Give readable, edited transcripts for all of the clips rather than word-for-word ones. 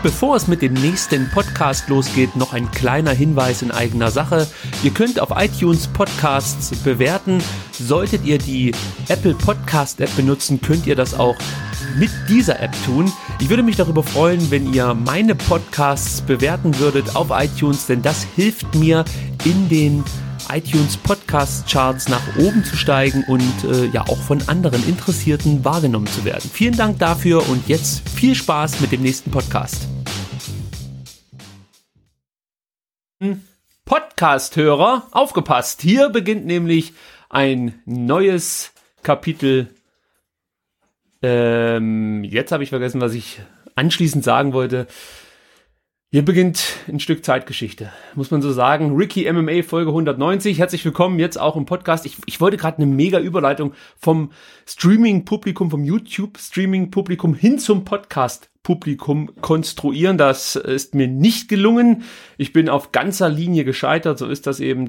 bevor es mit dem nächsten Podcast losgeht, noch ein kleiner Hinweis in eigener Sache. Ihr könnt auf iTunes Podcasts bewerten. Solltet ihr die Apple Podcast App benutzen, könnt ihr das auch mit dieser App tun. Ich würde mich darüber freuen, wenn ihr meine Podcasts bewerten würdet auf iTunes, denn das hilft mir in den iTunes Podcast Charts nach oben zu steigen und auch von anderen Interessierten wahrgenommen zu werden. Vielen Dank dafür und jetzt viel Spaß mit dem nächsten Podcast. Podcast-Hörer, aufgepasst! Hier beginnt nämlich ein neues Kapitel. Jetzt habe ich vergessen, was ich anschließend sagen wollte. Hier beginnt ein Stück Zeitgeschichte, muss man so sagen. Ricky MMA Folge 190. Herzlich willkommen jetzt auch im Podcast. Ich wollte gerade eine mega Überleitung vom Streaming-Publikum, vom YouTube-Streaming-Publikum hin zum Podcast-Publikum konstruieren. Das ist mir nicht gelungen. Ich bin auf ganzer Linie gescheitert, so ist das eben.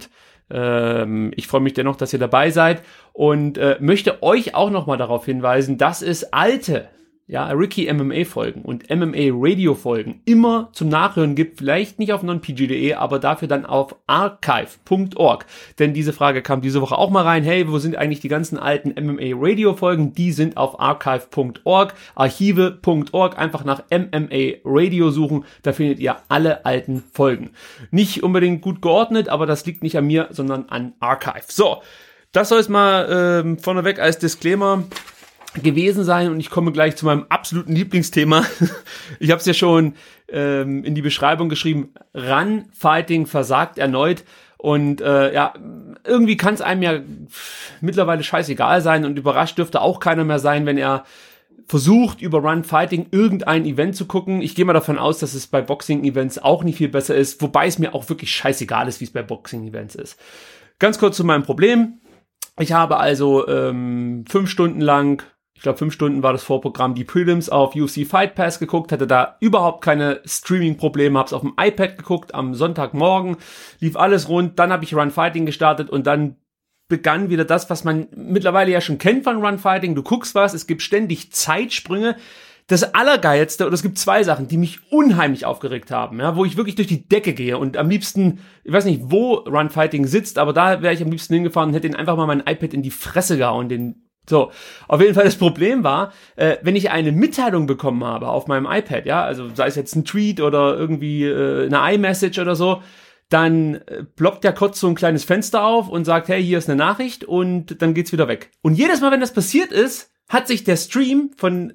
Ich freue mich dennoch, dass ihr dabei seid und möchte euch auch nochmal darauf hinweisen, dass es alte Ricky MMA Folgen und MMA Radio Folgen immer zum Nachhören gibt, vielleicht nicht auf nonpg.de, aber dafür dann auf archive.org, denn diese Frage kam diese Woche auch mal rein, hey, wo sind eigentlich die ganzen alten MMA Radio Folgen? Die sind auf archive.org, archive.org, einfach nach MMA Radio suchen, da findet ihr alle alten Folgen. Nicht unbedingt gut geordnet, aber das liegt nicht an mir, sondern an Archive. So, das soll es mal vorneweg als Disclaimer gewesen sein und ich komme gleich zu meinem absoluten Lieblingsthema. Ich habe es ja schon in die Beschreibung geschrieben, Run-Fighting versagt erneut und irgendwie kann es einem ja mittlerweile scheißegal sein und überrascht dürfte auch keiner mehr sein, wenn er versucht, über Run-Fighting irgendein Event zu gucken. Ich gehe mal davon aus, dass es bei Boxing-Events auch nicht viel besser ist, wobei es mir auch wirklich scheißegal ist, wie es bei Boxing-Events ist. Ganz kurz zu meinem Problem. Ich habe also 5 Stunden lang, ich glaube 5 Stunden war das Vorprogramm, die Prelims auf UFC Fight Pass geguckt, hatte da überhaupt keine Streaming-Probleme, habe es auf dem iPad geguckt, am Sonntagmorgen, lief alles rund, dann habe ich Run Fighting gestartet und dann begann wieder das, was man mittlerweile ja schon kennt von Run Fighting, du guckst was, es gibt ständig Zeitsprünge. Das Allergeilste, oder es gibt 2 Sachen, die mich unheimlich aufgeregt haben, ja, wo ich wirklich durch die Decke gehe und am liebsten, ich weiß nicht, wo Run Fighting sitzt, aber da wäre ich am liebsten hingefahren und hätte ihn einfach mal mein iPad in die Fresse gehauen, So, auf jeden Fall das Problem war, wenn ich eine Mitteilung bekommen habe auf meinem iPad, ja, also sei es jetzt ein Tweet oder irgendwie eine iMessage oder so, dann ploppt ja kurz so ein kleines Fenster auf und sagt, hey, hier ist eine Nachricht und dann geht's wieder weg. Und jedes Mal, wenn das passiert ist, hat sich der Stream von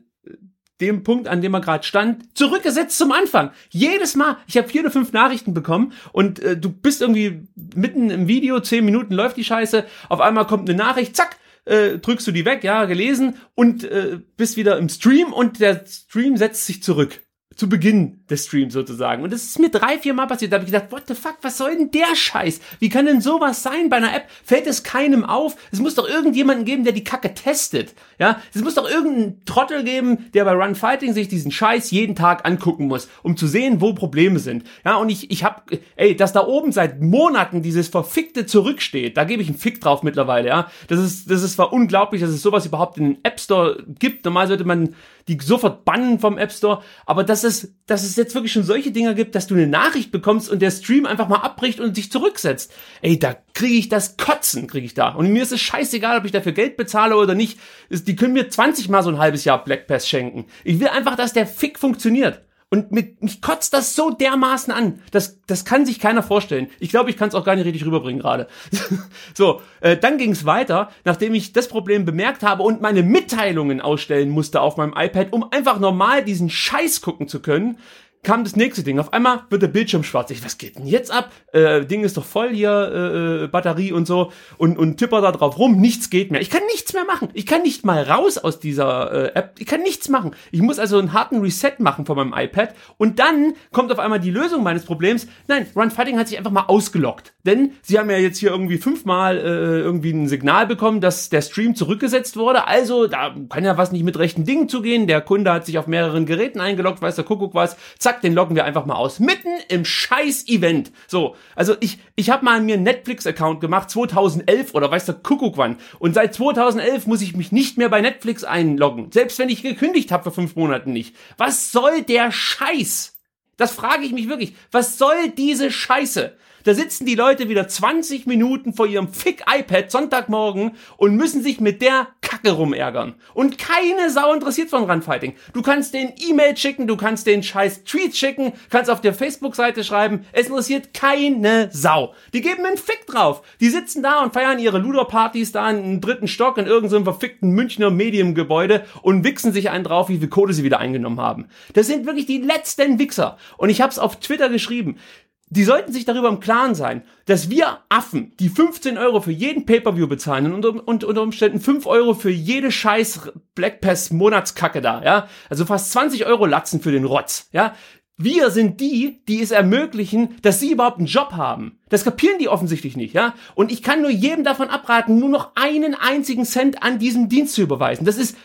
dem Punkt, an dem er gerade stand, zurückgesetzt zum Anfang. Jedes Mal. Ich habe 4 oder 5 Nachrichten bekommen und du bist irgendwie mitten im Video, 10 Minuten läuft die Scheiße, auf einmal kommt eine Nachricht, zack, drückst du die weg, ja, gelesen und bist wieder im Stream und der Stream setzt sich zurück. Zu Beginn des Streams sozusagen. Und das ist mir 3, 4 Mal passiert. Da habe ich gedacht, what the fuck, was soll denn der Scheiß? Wie kann denn sowas sein bei einer App? Fällt es keinem auf? Es muss doch irgendjemanden geben, der die Kacke testet. Ja, es muss doch irgendeinen Trottel geben, der bei Run Fighting sich diesen Scheiß jeden Tag angucken muss, um zu sehen, wo Probleme sind. Ja, und ich habe, dass da oben seit Monaten dieses verfickte zurücksteht, da gebe ich einen Fick drauf mittlerweile, ja. Das ist zwar unglaublich, dass es sowas überhaupt in den App Store gibt. Normal sollte man die sofort bannen vom App Store, aber dass es jetzt wirklich schon solche Dinger gibt, dass du eine Nachricht bekommst und der Stream einfach mal abbricht und sich zurücksetzt. Da kriege ich das Kotzen, da. Und mir ist es scheißegal, ob ich dafür Geld bezahle oder nicht. Die können mir 20 Mal so ein halbes Jahr Black Pass schenken. Ich will einfach, dass der Fick funktioniert. Und mich kotzt das so dermaßen an. Das kann sich keiner vorstellen. Ich glaube, ich kann es auch gar nicht richtig rüberbringen gerade. So, dann ging es weiter, nachdem ich das Problem bemerkt habe und meine Mitteilungen ausstellen musste auf meinem iPad, um einfach normal diesen Scheiß gucken zu können, kam das nächste Ding. Auf einmal wird der Bildschirm schwarz. Was geht denn jetzt ab? Ding ist doch voll hier, Batterie und so. Und tipper da drauf rum. Nichts geht mehr. Ich kann nichts mehr machen. Ich kann nicht mal raus aus dieser App. Ich kann nichts machen. Ich muss also einen harten Reset machen von meinem iPad. Und dann kommt auf einmal die Lösung meines Problems. Nein, Run Fighting hat sich einfach mal ausgeloggt. Denn sie haben ja jetzt hier irgendwie 5-mal irgendwie ein Signal bekommen, dass der Stream zurückgesetzt wurde. Also, da kann ja was nicht mit rechten Dingen zugehen. Der Kunde hat sich auf mehreren Geräten eingeloggt, weiß der Kuckuck was. Zack, den loggen wir einfach mal aus. Mitten im Scheiß-Event. So, also ich habe mal mir einen Netflix-Account gemacht, 2011 oder weiß der Kuckuck wann. Und seit 2011 muss ich mich nicht mehr bei Netflix einloggen. Selbst wenn ich gekündigt habe vor 5 Monaten nicht. Was soll der Scheiß? Das frage ich mich wirklich. Was soll diese Scheiße? Da sitzen die Leute wieder 20 Minuten vor ihrem Fick-iPad Sonntagmorgen und müssen sich mit der Kacke rumärgern. Und keine Sau interessiert von Runfighting. Du kannst denen E-Mail schicken, du kannst denen scheiß Tweets schicken, kannst auf der Facebook-Seite schreiben. Es interessiert keine Sau. Die geben einen Fick drauf. Die sitzen da und feiern ihre Ludo-Partys da im 3. Stock in irgendeinem verfickten Münchner Mediengebäude und wichsen sich einen drauf, wie viel Kohle sie wieder eingenommen haben. Das sind wirklich die letzten Wichser. Und ich hab's auf Twitter geschrieben. Die sollten sich darüber im Klaren sein, dass wir Affen, die 15 € für jeden Pay-Per-View bezahlen und unter Umständen 5 € für jede scheiß Black Pass Monatskacke da, ja, also fast 20 € latzen für den Rotz, ja, wir sind die es ermöglichen, dass sie überhaupt einen Job haben. Das kapieren die offensichtlich nicht, ja? Und ich kann nur jedem davon abraten, nur noch einen einzigen Cent an diesem Dienst zu überweisen. Das ist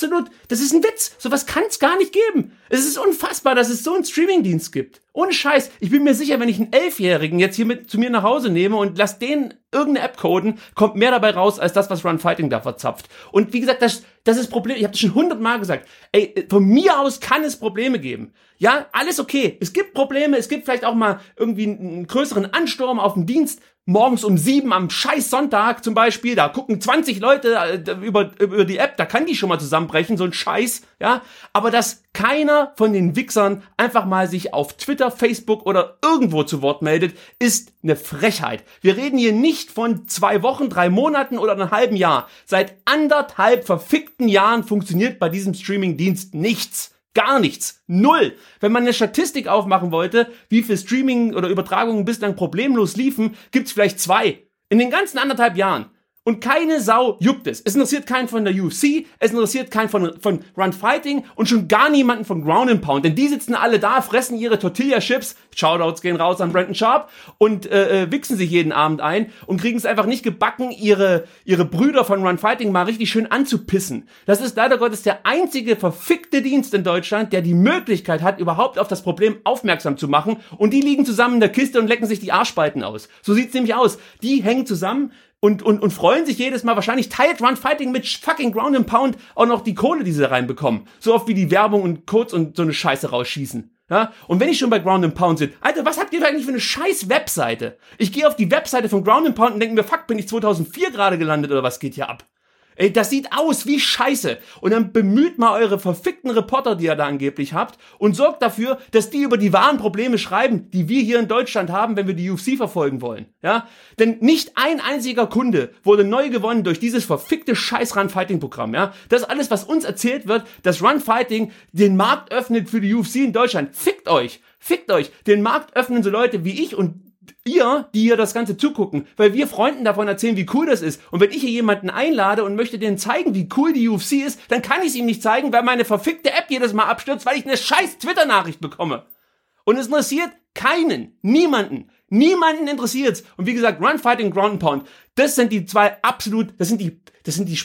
ein Witz. Sowas kann es gar nicht geben. Es ist unfassbar, dass es so einen Streamingdienst gibt. Ohne Scheiß. Ich bin mir sicher, wenn ich einen 11-Jährigen jetzt hier mit zu mir nach Hause nehme und lass den irgendeine App coden, kommt mehr dabei raus, als das, was Runfighting da verzapft. Und wie gesagt, das ist Problem. Ich habe das schon 100-mal gesagt. Ey, von mir aus kann es Probleme geben. Ja, alles okay. Es gibt Probleme. Es gibt vielleicht auch mal irgendwie einen größeren Ansturm auf den Dienst, morgens um 7 am scheiß Sonntag zum Beispiel, da gucken 20 Leute über die App, da kann die schon mal zusammenbrechen, so ein Scheiß, ja, aber dass keiner von den Wichsern einfach mal sich auf Twitter, Facebook oder irgendwo zu Wort meldet, ist eine Frechheit. Wir reden hier nicht von 2 Wochen, 3 Monaten oder einem halben Jahr. Seit 1,5 verfickten Jahren funktioniert bei diesem Streamingdienst nichts. Gar nichts. Null. Wenn man eine Statistik aufmachen wollte, wie viel Streaming oder Übertragungen bislang problemlos liefen, gibt's vielleicht 2. In den ganzen 1,5 Jahren. Und keine Sau juckt es. Es interessiert keinen von der UFC, es interessiert keinen von Runfighting und schon gar niemanden von Ground & Pound. Denn die sitzen alle da, fressen ihre Tortilla-Chips, Shoutouts gehen raus an Brandon Sharp und wichsen sich jeden Abend ein und kriegen es einfach nicht gebacken, ihre Brüder von Runfighting mal richtig schön anzupissen. Das ist leider Gottes der einzige verfickte Dienst in Deutschland, der die Möglichkeit hat, überhaupt auf das Problem aufmerksam zu machen. Und die liegen zusammen in der Kiste und lecken sich die Arschspalten aus. So sieht's nämlich aus. Die hängen zusammen und freuen sich jedes Mal. Wahrscheinlich teilt Runfighting mit fucking Ground & Pound auch noch die Kohle, die sie da reinbekommen. So oft wie die Werbung und Codes und so eine Scheiße rausschießen. Ja? Und wenn ich schon bei Ground & Pound bin, Alter, was habt ihr da eigentlich für eine scheiß Webseite? Ich gehe auf die Webseite von Ground & Pound und denke mir, fuck, bin ich 2004 gerade gelandet oder was geht hier ab? Ey, das sieht aus wie Scheiße. Und dann bemüht mal eure verfickten Reporter, die ihr da angeblich habt, und sorgt dafür, dass die über die wahren Probleme schreiben, die wir hier in Deutschland haben, wenn wir die UFC verfolgen wollen. Ja? Denn nicht ein einziger Kunde wurde neu gewonnen durch dieses verfickte scheiß Runfighting-Programm. Ja? Das ist alles, was uns erzählt wird, dass Runfighting den Markt öffnet für die UFC in Deutschland. Fickt euch! Fickt euch! Den Markt öffnen so Leute wie ich und ihr, die hier das Ganze zugucken, weil wir Freunden davon erzählen, wie cool das ist. Und wenn ich hier jemanden einlade und möchte denen zeigen, wie cool die UFC ist, dann kann ich es ihm nicht zeigen, weil meine verfickte App jedes Mal abstürzt, weil ich eine scheiß Twitter-Nachricht bekomme. Und es interessiert keinen, niemanden interessiert's. Und wie gesagt, Runfighting, Ground & Pound, das sind die zwei absolut, das sind die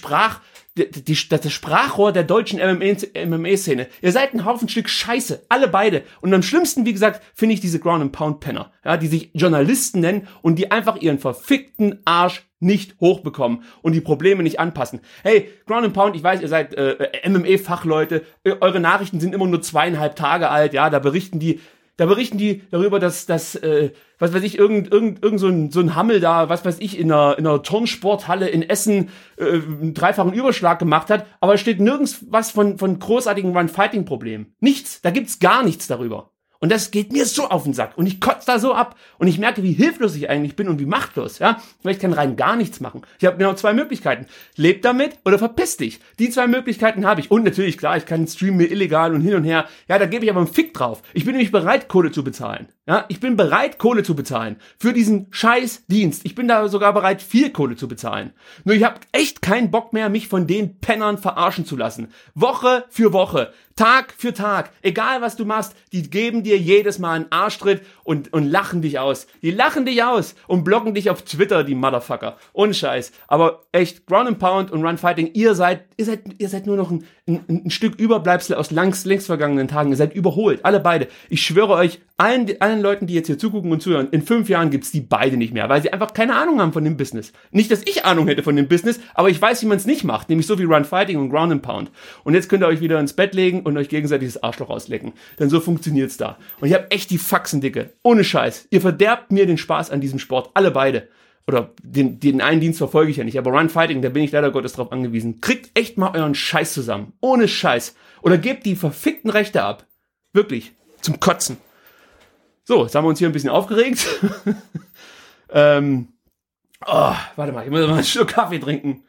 das Sprachrohr der deutschen MMA-Szene. Ihr seid ein Haufen Stück Scheiße, alle beide. Und am schlimmsten, wie gesagt, finde ich diese Ground-and-Pound-Penner, ja, die sich Journalisten nennen und die einfach ihren verfickten Arsch nicht hochbekommen und die Probleme nicht anpassen. Hey, Ground & Pound, ich weiß, ihr seid MMA-Fachleute, eure Nachrichten sind immer nur 2,5 Tage alt, ja, da berichten die darüber, dass was weiß ich, irgend so ein Hammel da, was weiß ich, in einer Turnsporthalle in Essen einen 3-fachen Überschlag gemacht hat, aber es steht nirgends was von großartigen Run-Fighting-Problemen. Nichts, da gibt's gar nichts darüber. Und das geht mir so auf den Sack. Und ich kotze da so ab. Und ich merke, wie hilflos ich eigentlich bin und wie machtlos, ja. Weil ich kann rein gar nichts machen. Ich habe genau 2 Möglichkeiten. Leb damit oder verpiss dich. Die 2 Möglichkeiten habe ich. Und natürlich, klar, ich kann streamen illegal und hin und her. Ja, da gebe ich aber einen Fick drauf. Ich bin nämlich bereit, Kohle zu bezahlen. Ja, ich bin bereit, Kohle zu bezahlen. Für diesen scheiß Dienst. Ich bin da sogar bereit, viel Kohle zu bezahlen. Nur ich habe echt keinen Bock mehr, mich von den Pennern verarschen zu lassen. Woche für Woche. Tag für Tag, egal was du machst, die geben dir jedes Mal einen Arschtritt und lachen dich aus. Die lachen dich aus und blocken dich auf Twitter, die Motherfucker. Ohne Scheiß. Aber echt, Ground & Pound und Runfighting, ihr seid nur noch ein ein Stück Überbleibsel aus längst vergangenen Tagen. Ihr seid überholt, alle beide. Ich schwöre euch, allen Leuten, die jetzt hier zugucken und zuhören, in 5 Jahren gibt's die beide nicht mehr, weil sie einfach keine Ahnung haben von dem Business. Nicht, dass ich Ahnung hätte von dem Business, aber ich weiß, wie man es nicht macht, nämlich so wie Run Fighting und Ground and Pound. Und jetzt könnt ihr euch wieder ins Bett legen und euch gegenseitig das Arschloch auslecken. Denn so funktioniert's da. Und ich habe echt die Faxen dicke. Ohne Scheiß. Ihr verderbt mir den Spaß an diesem Sport, alle beide. Oder den einen Dienst verfolge ich ja nicht, aber Run Fighting, da bin ich leider Gottes drauf angewiesen. Kriegt echt mal euren Scheiß zusammen. Ohne Scheiß. Oder gebt die verfickten Rechte ab. Wirklich. Zum Kotzen. So, jetzt haben wir uns hier ein bisschen aufgeregt. Warte mal, ich muss mal einen Schluck Kaffee trinken.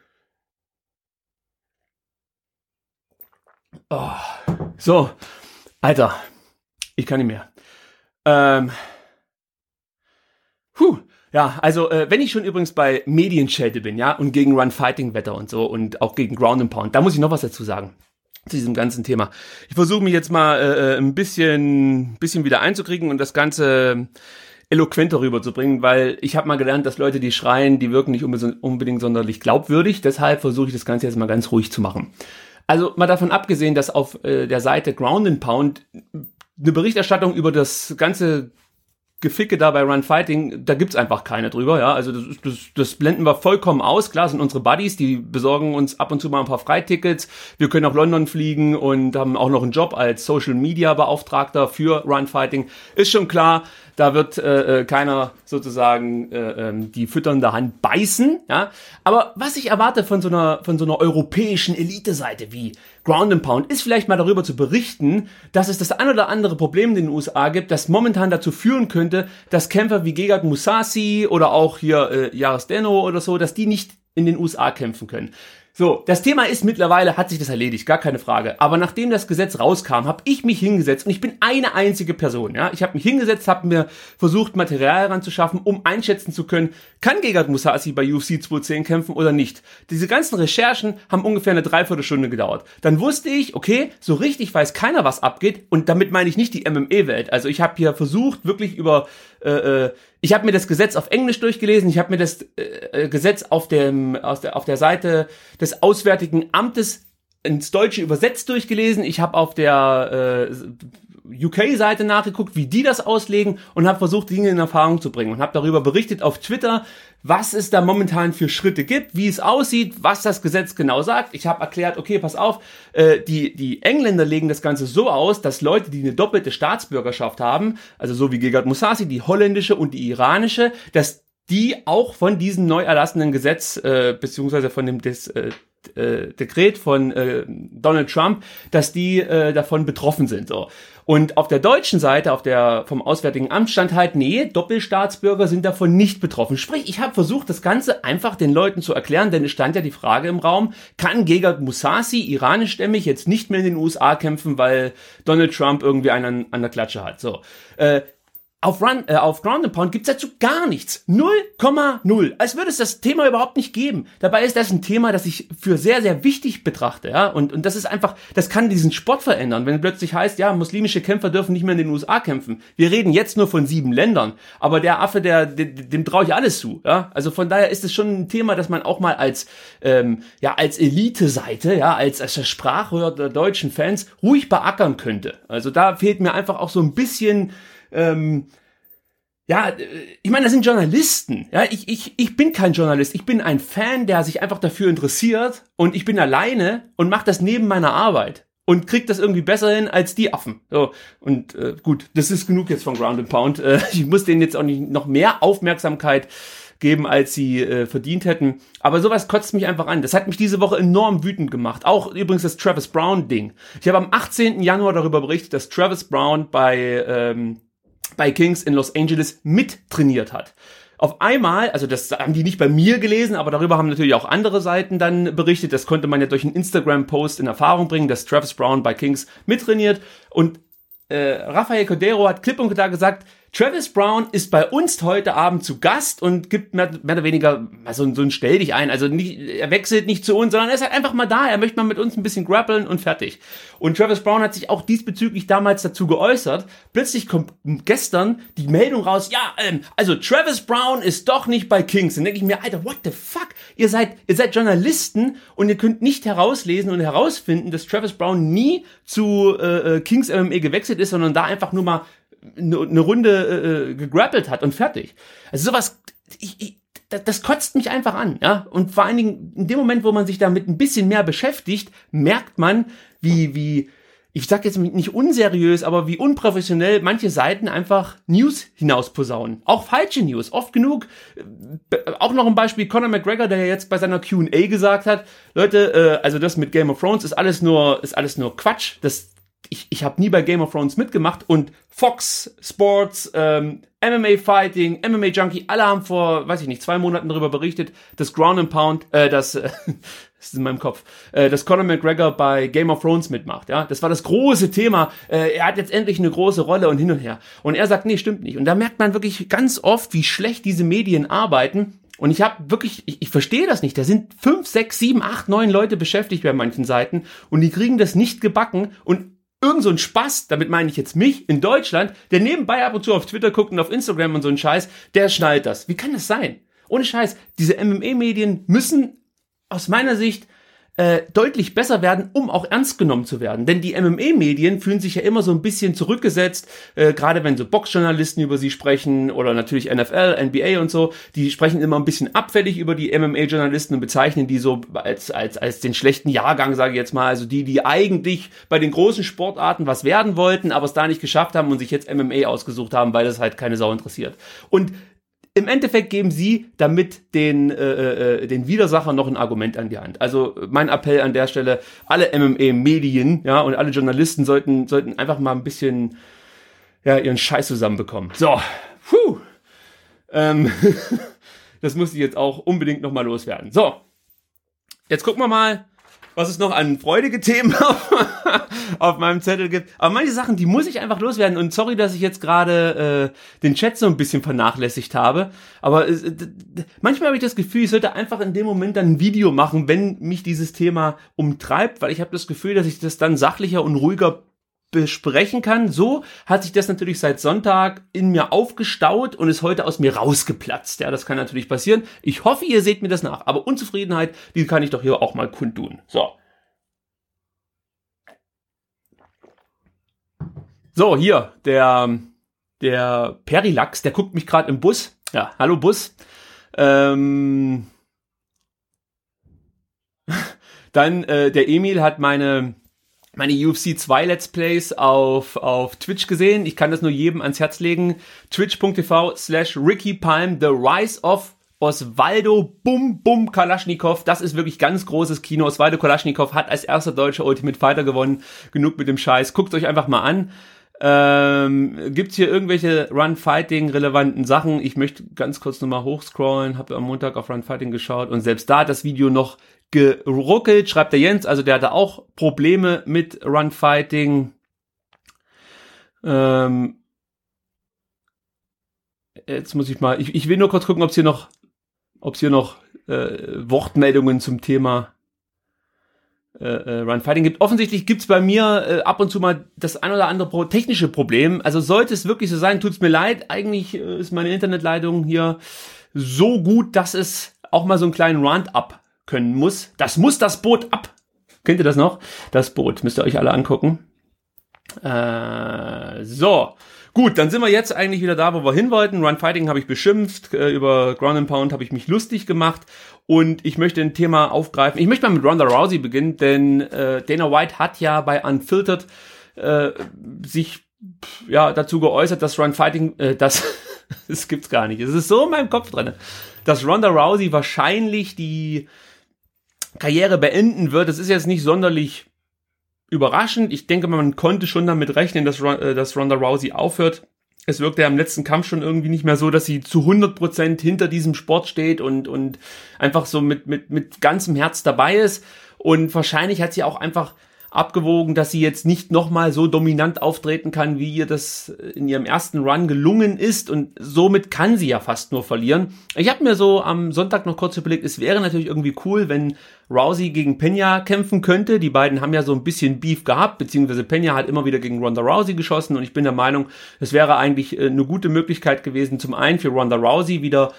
So, Alter, ich kann nicht mehr. Ja, also wenn ich schon übrigens bei Medienschelte bin, ja, und gegen Run Fighting Wetter und so und auch gegen Ground and Pound, da muss ich noch was dazu sagen zu diesem ganzen Thema. Ich versuche mich jetzt mal ein bisschen wieder einzukriegen und das Ganze eloquenter rüberzubringen, weil ich habe mal gelernt, dass Leute, die schreien, die wirken nicht unbedingt sonderlich glaubwürdig. Deshalb versuche ich das Ganze jetzt mal ganz ruhig zu machen. Also mal davon abgesehen, dass auf der Seite Ground and Pound eine Berichterstattung über das ganze Geficke da bei Run Fighting, da gibt's einfach keine drüber, ja, also das blenden wir vollkommen aus, klar, sind unsere Buddies, die besorgen uns ab und zu mal ein paar Freitickets, wir können nach London fliegen und haben auch noch einen Job als Social Media Beauftragter für Run Fighting, ist schon klar, da wird keiner sozusagen die fütternde Hand beißen, ja, aber was ich erwarte von so einer europäischen Elite-Seite wie Ground and Pound, ist vielleicht mal darüber zu berichten, dass es das ein oder andere Problem in den USA gibt, das momentan dazu führen könnte, dass Kämpfer wie Gegard Mousasi oder auch hier Jaros Deno oder so, dass die nicht in den USA kämpfen können. So, das Thema ist mittlerweile, hat sich das erledigt, gar keine Frage. Aber nachdem das Gesetz rauskam, habe ich mich hingesetzt und ich bin eine einzige Person, ja. Ich habe mich hingesetzt, habe mir versucht, Material heranzuschaffen, um einschätzen zu können, kann Gegard Mousasi bei UFC 210 kämpfen oder nicht. Diese ganzen Recherchen haben ungefähr eine Dreiviertelstunde gedauert. Dann wusste ich, okay, so richtig weiß keiner, was abgeht. Und damit meine ich nicht die MMA-Welt. Also ich habe hier versucht, wirklich ich habe mir das Gesetz auf Englisch durchgelesen, ich habe mir das Gesetz auf der Seite des Auswärtigen Amtes ins Deutsche übersetzt durchgelesen, ich habe auf der UK-Seite nachgeguckt, wie die das auslegen und habe versucht, Dinge in Erfahrung zu bringen und habe darüber berichtet auf Twitter, was es da momentan für Schritte gibt, wie es aussieht, was das Gesetz genau sagt. Ich habe erklärt, okay, pass auf, die Engländer legen das Ganze so aus, dass Leute, die eine doppelte Staatsbürgerschaft haben, also so wie Gegard Mousasi, die holländische und die iranische, dass die auch von diesem neu erlassenen Gesetz, beziehungsweise von dem Dekret von Donald Trump, dass die davon betroffen sind. So. Und auf der deutschen Seite, vom Auswärtigen Amt stand halt, nee, Doppelstaatsbürger sind davon nicht betroffen. Sprich, ich habe versucht, das Ganze einfach den Leuten zu erklären, denn es stand ja die Frage im Raum, kann Gegard Mousasi, iranischstämmig, jetzt nicht mehr in den USA kämpfen, weil Donald Trump irgendwie einen an der Klatsche hat. So. Auf Ground and Pound gibt's dazu gar nichts. 0,0. Als würde es das Thema überhaupt nicht geben. Dabei ist das ein Thema, das ich für sehr, sehr wichtig betrachte, ja. Und das ist einfach, das kann diesen Sport verändern. Wenn plötzlich heißt, ja, muslimische Kämpfer dürfen nicht mehr in den USA kämpfen. Wir reden jetzt nur von 7 Ländern. Aber der Affe, dem traue ich alles zu, ja. Also von daher ist es schon ein Thema, das man auch mal als Elite-Seite, ja, als Sprachrohr der deutschen Fans ruhig beackern könnte. Also da fehlt mir einfach auch so ein bisschen, ich meine, das sind Journalisten. Ja, ich bin kein Journalist. Ich bin ein Fan, der sich einfach dafür interessiert und ich bin alleine und mache das neben meiner Arbeit und krieg das irgendwie besser hin als die Affen. So, und gut, das ist genug jetzt von Ground and Pound. Ich muss denen jetzt auch nicht noch mehr Aufmerksamkeit geben, als sie verdient hätten. Aber sowas kotzt mich einfach an. Das hat mich diese Woche enorm wütend gemacht. Auch übrigens das Travis Brown-Ding. Ich habe am 18. Januar darüber berichtet, dass Travis Brown bei Kings in Los Angeles mittrainiert hat. Auf einmal, also das haben die nicht bei mir gelesen, aber darüber haben natürlich auch andere Seiten dann berichtet. Das konnte man ja durch einen Instagram-Post in Erfahrung bringen, dass Travis Brown bei Kings mittrainiert. Und Rafael Cordeiro hat klipp und klar gesagt, Travis Brown ist bei uns heute Abend zu Gast und gibt mehr oder weniger so ein Stell dich ein. Also nicht, er wechselt nicht zu uns, sondern er ist halt einfach mal da. Er möchte mal mit uns ein bisschen grappeln und fertig. Und Travis Brown hat sich auch diesbezüglich damals dazu geäußert. Plötzlich kommt gestern die Meldung raus, ja, also Travis Brown ist doch nicht bei Kings. Dann denke ich mir, Alter, what the fuck? Ihr seid Journalisten und ihr könnt nicht herauslesen und herausfinden, dass Travis Brown nie zu Kings MMA gewechselt ist, sondern da einfach nur mal eine Runde gegrappelt hat und fertig. Also sowas, das kotzt mich einfach an, ja. Und vor allen Dingen in dem Moment, wo man sich damit ein bisschen mehr beschäftigt, merkt man, wie ich sag jetzt nicht unseriös, aber wie unprofessionell manche Seiten einfach News hinausposaunen. Auch falsche News, oft genug. Auch noch ein Beispiel Conor McGregor, der ja jetzt bei seiner Q&A gesagt hat, Leute, also das mit Game of Thrones ist alles nur Quatsch. Ich habe nie bei Game of Thrones mitgemacht und Fox Sports, MMA Fighting, MMA Junkie, alle haben vor, 2 Monaten darüber berichtet, dass Ground and Pound, das ist in meinem Kopf, dass Conor McGregor bei Game of Thrones mitmacht, ja. Das war das große Thema. Er hat jetzt endlich eine große Rolle und hin und her. Und er sagt, nee, stimmt nicht. Und da merkt man wirklich ganz oft, wie schlecht diese Medien arbeiten. Und ich habe wirklich, ich verstehe das nicht. Da sind 5, 6, 7, 8, 9 Leute beschäftigt bei manchen Seiten und die kriegen das nicht gebacken und irgend so ein Spaß, damit meine ich jetzt mich, in Deutschland, der nebenbei ab und zu auf Twitter guckt und auf Instagram und so ein Scheiß, der schnallt das. Wie kann das sein? Ohne Scheiß, diese MMA-Medien müssen aus meiner Sicht deutlich besser werden, um auch ernst genommen zu werden. Denn die MMA-Medien fühlen sich ja immer so ein bisschen zurückgesetzt, gerade wenn so Boxjournalisten über sie sprechen oder natürlich NFL, NBA und so, die sprechen immer ein bisschen abfällig über die MMA-Journalisten und bezeichnen die so als den schlechten Jahrgang, sage ich jetzt mal, also die eigentlich bei den großen Sportarten was werden wollten, aber es da nicht geschafft haben und sich jetzt MMA ausgesucht haben, weil das halt keine Sau interessiert. Und im Endeffekt geben sie damit den Widersacher noch ein Argument an die Hand. Also mein Appell an der Stelle, alle MMA-Medien, ja, und alle Journalisten sollten einfach mal ein bisschen, ja, ihren Scheiß zusammenbekommen. So, das muss ich jetzt auch unbedingt nochmal loswerden. So, jetzt gucken wir mal, was es noch an freudige Themen auf meinem Zettel gibt. Aber manche Sachen, die muss ich einfach loswerden. Und sorry, dass ich jetzt gerade den Chat so ein bisschen vernachlässigt habe. Aber manchmal habe ich das Gefühl, ich sollte einfach in dem Moment dann ein Video machen, wenn mich dieses Thema umtreibt. Weil ich habe das Gefühl, dass ich das dann sachlicher und ruhiger besprechen kann. So hat sich das natürlich seit Sonntag in mir aufgestaut und ist heute aus mir rausgeplatzt. Ja, das kann natürlich passieren. Ich hoffe, ihr seht mir das nach. Aber Unzufriedenheit, die kann ich doch hier auch mal kundtun. So, hier, der Perilax, der guckt mich gerade im Bus. Ja, hallo Bus. Dann, der Emil hat meine UFC 2 Let's Plays auf Twitch gesehen. Ich kann das nur jedem ans Herz legen. Twitch.tv/Ricky Palm, The Rise of Osvaldo Bum Kalaschnikow. Das ist wirklich ganz großes Kino. Osvaldo Kalaschnikow hat als erster deutscher Ultimate Fighter gewonnen. Genug mit dem Scheiß. Guckt euch einfach mal an. Gibt's hier irgendwelche Run-Fighting-relevanten Sachen? Ich möchte ganz kurz nochmal hochscrollen. Habe am Montag auf Run-Fighting geschaut und selbst da hat das Video noch geruckelt, schreibt der Jens. Also der hatte auch Probleme mit Run-Fighting. Jetzt muss ich mal, ich will nur kurz gucken, ob es hier noch Wortmeldungen zum Thema Run-Fighting gibt. Offensichtlich gibt's bei mir ab und zu mal das ein oder andere technische Problem. Also sollte es wirklich so sein, tut's mir leid. Eigentlich ist meine Internetleitung hier so gut, dass es auch mal so einen kleinen Round-Up können muss. Das muss das Boot ab. Kennt ihr das noch? Das Boot. Müsst ihr euch alle angucken. So. Gut, dann sind wir jetzt eigentlich wieder da, wo wir hin wollten. Run-Fighting habe ich beschimpft. Über Ground and Pound habe ich mich lustig gemacht. Und ich möchte ein Thema aufgreifen. Ich möchte mal mit Ronda Rousey beginnen, denn Dana White hat ja bei Unfiltered sich dazu geäußert, dass Run-Fighting, das gibt's gar nicht. Es ist so in meinem Kopf drin, dass Ronda Rousey wahrscheinlich die Karriere beenden wird. Das ist jetzt nicht sonderlich überraschend. Ich denke, man konnte schon damit rechnen, dass Ronda Rousey aufhört. Es wirkte ja im letzten Kampf schon irgendwie nicht mehr so, dass sie zu 100% hinter diesem Sport steht und einfach so mit ganzem Herz dabei ist. Und wahrscheinlich hat sie auch einfach abgewogen, dass sie jetzt nicht nochmal so dominant auftreten kann, wie ihr das in ihrem ersten Run gelungen ist, und somit kann sie ja fast nur verlieren. Ich habe mir so am Sonntag noch kurz überlegt, es wäre natürlich irgendwie cool, wenn Rousey gegen Peña kämpfen könnte. Die beiden haben ja so ein bisschen Beef gehabt, beziehungsweise Peña hat immer wieder gegen Ronda Rousey geschossen, und ich bin der Meinung, es wäre eigentlich eine gute Möglichkeit gewesen, zum einen für Ronda Rousey wieder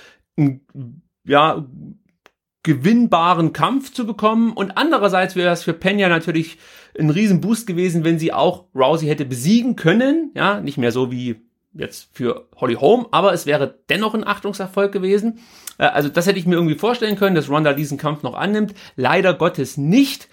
gewinnbaren Kampf zu bekommen, und andererseits wäre es für Peña natürlich ein Riesenboost gewesen, wenn sie auch Rousey hätte besiegen können, ja, nicht mehr so wie jetzt für Holly Holm, aber es wäre dennoch ein Achtungserfolg gewesen. Also das hätte ich mir irgendwie vorstellen können, dass Ronda diesen Kampf noch annimmt. Leider Gottes nicht.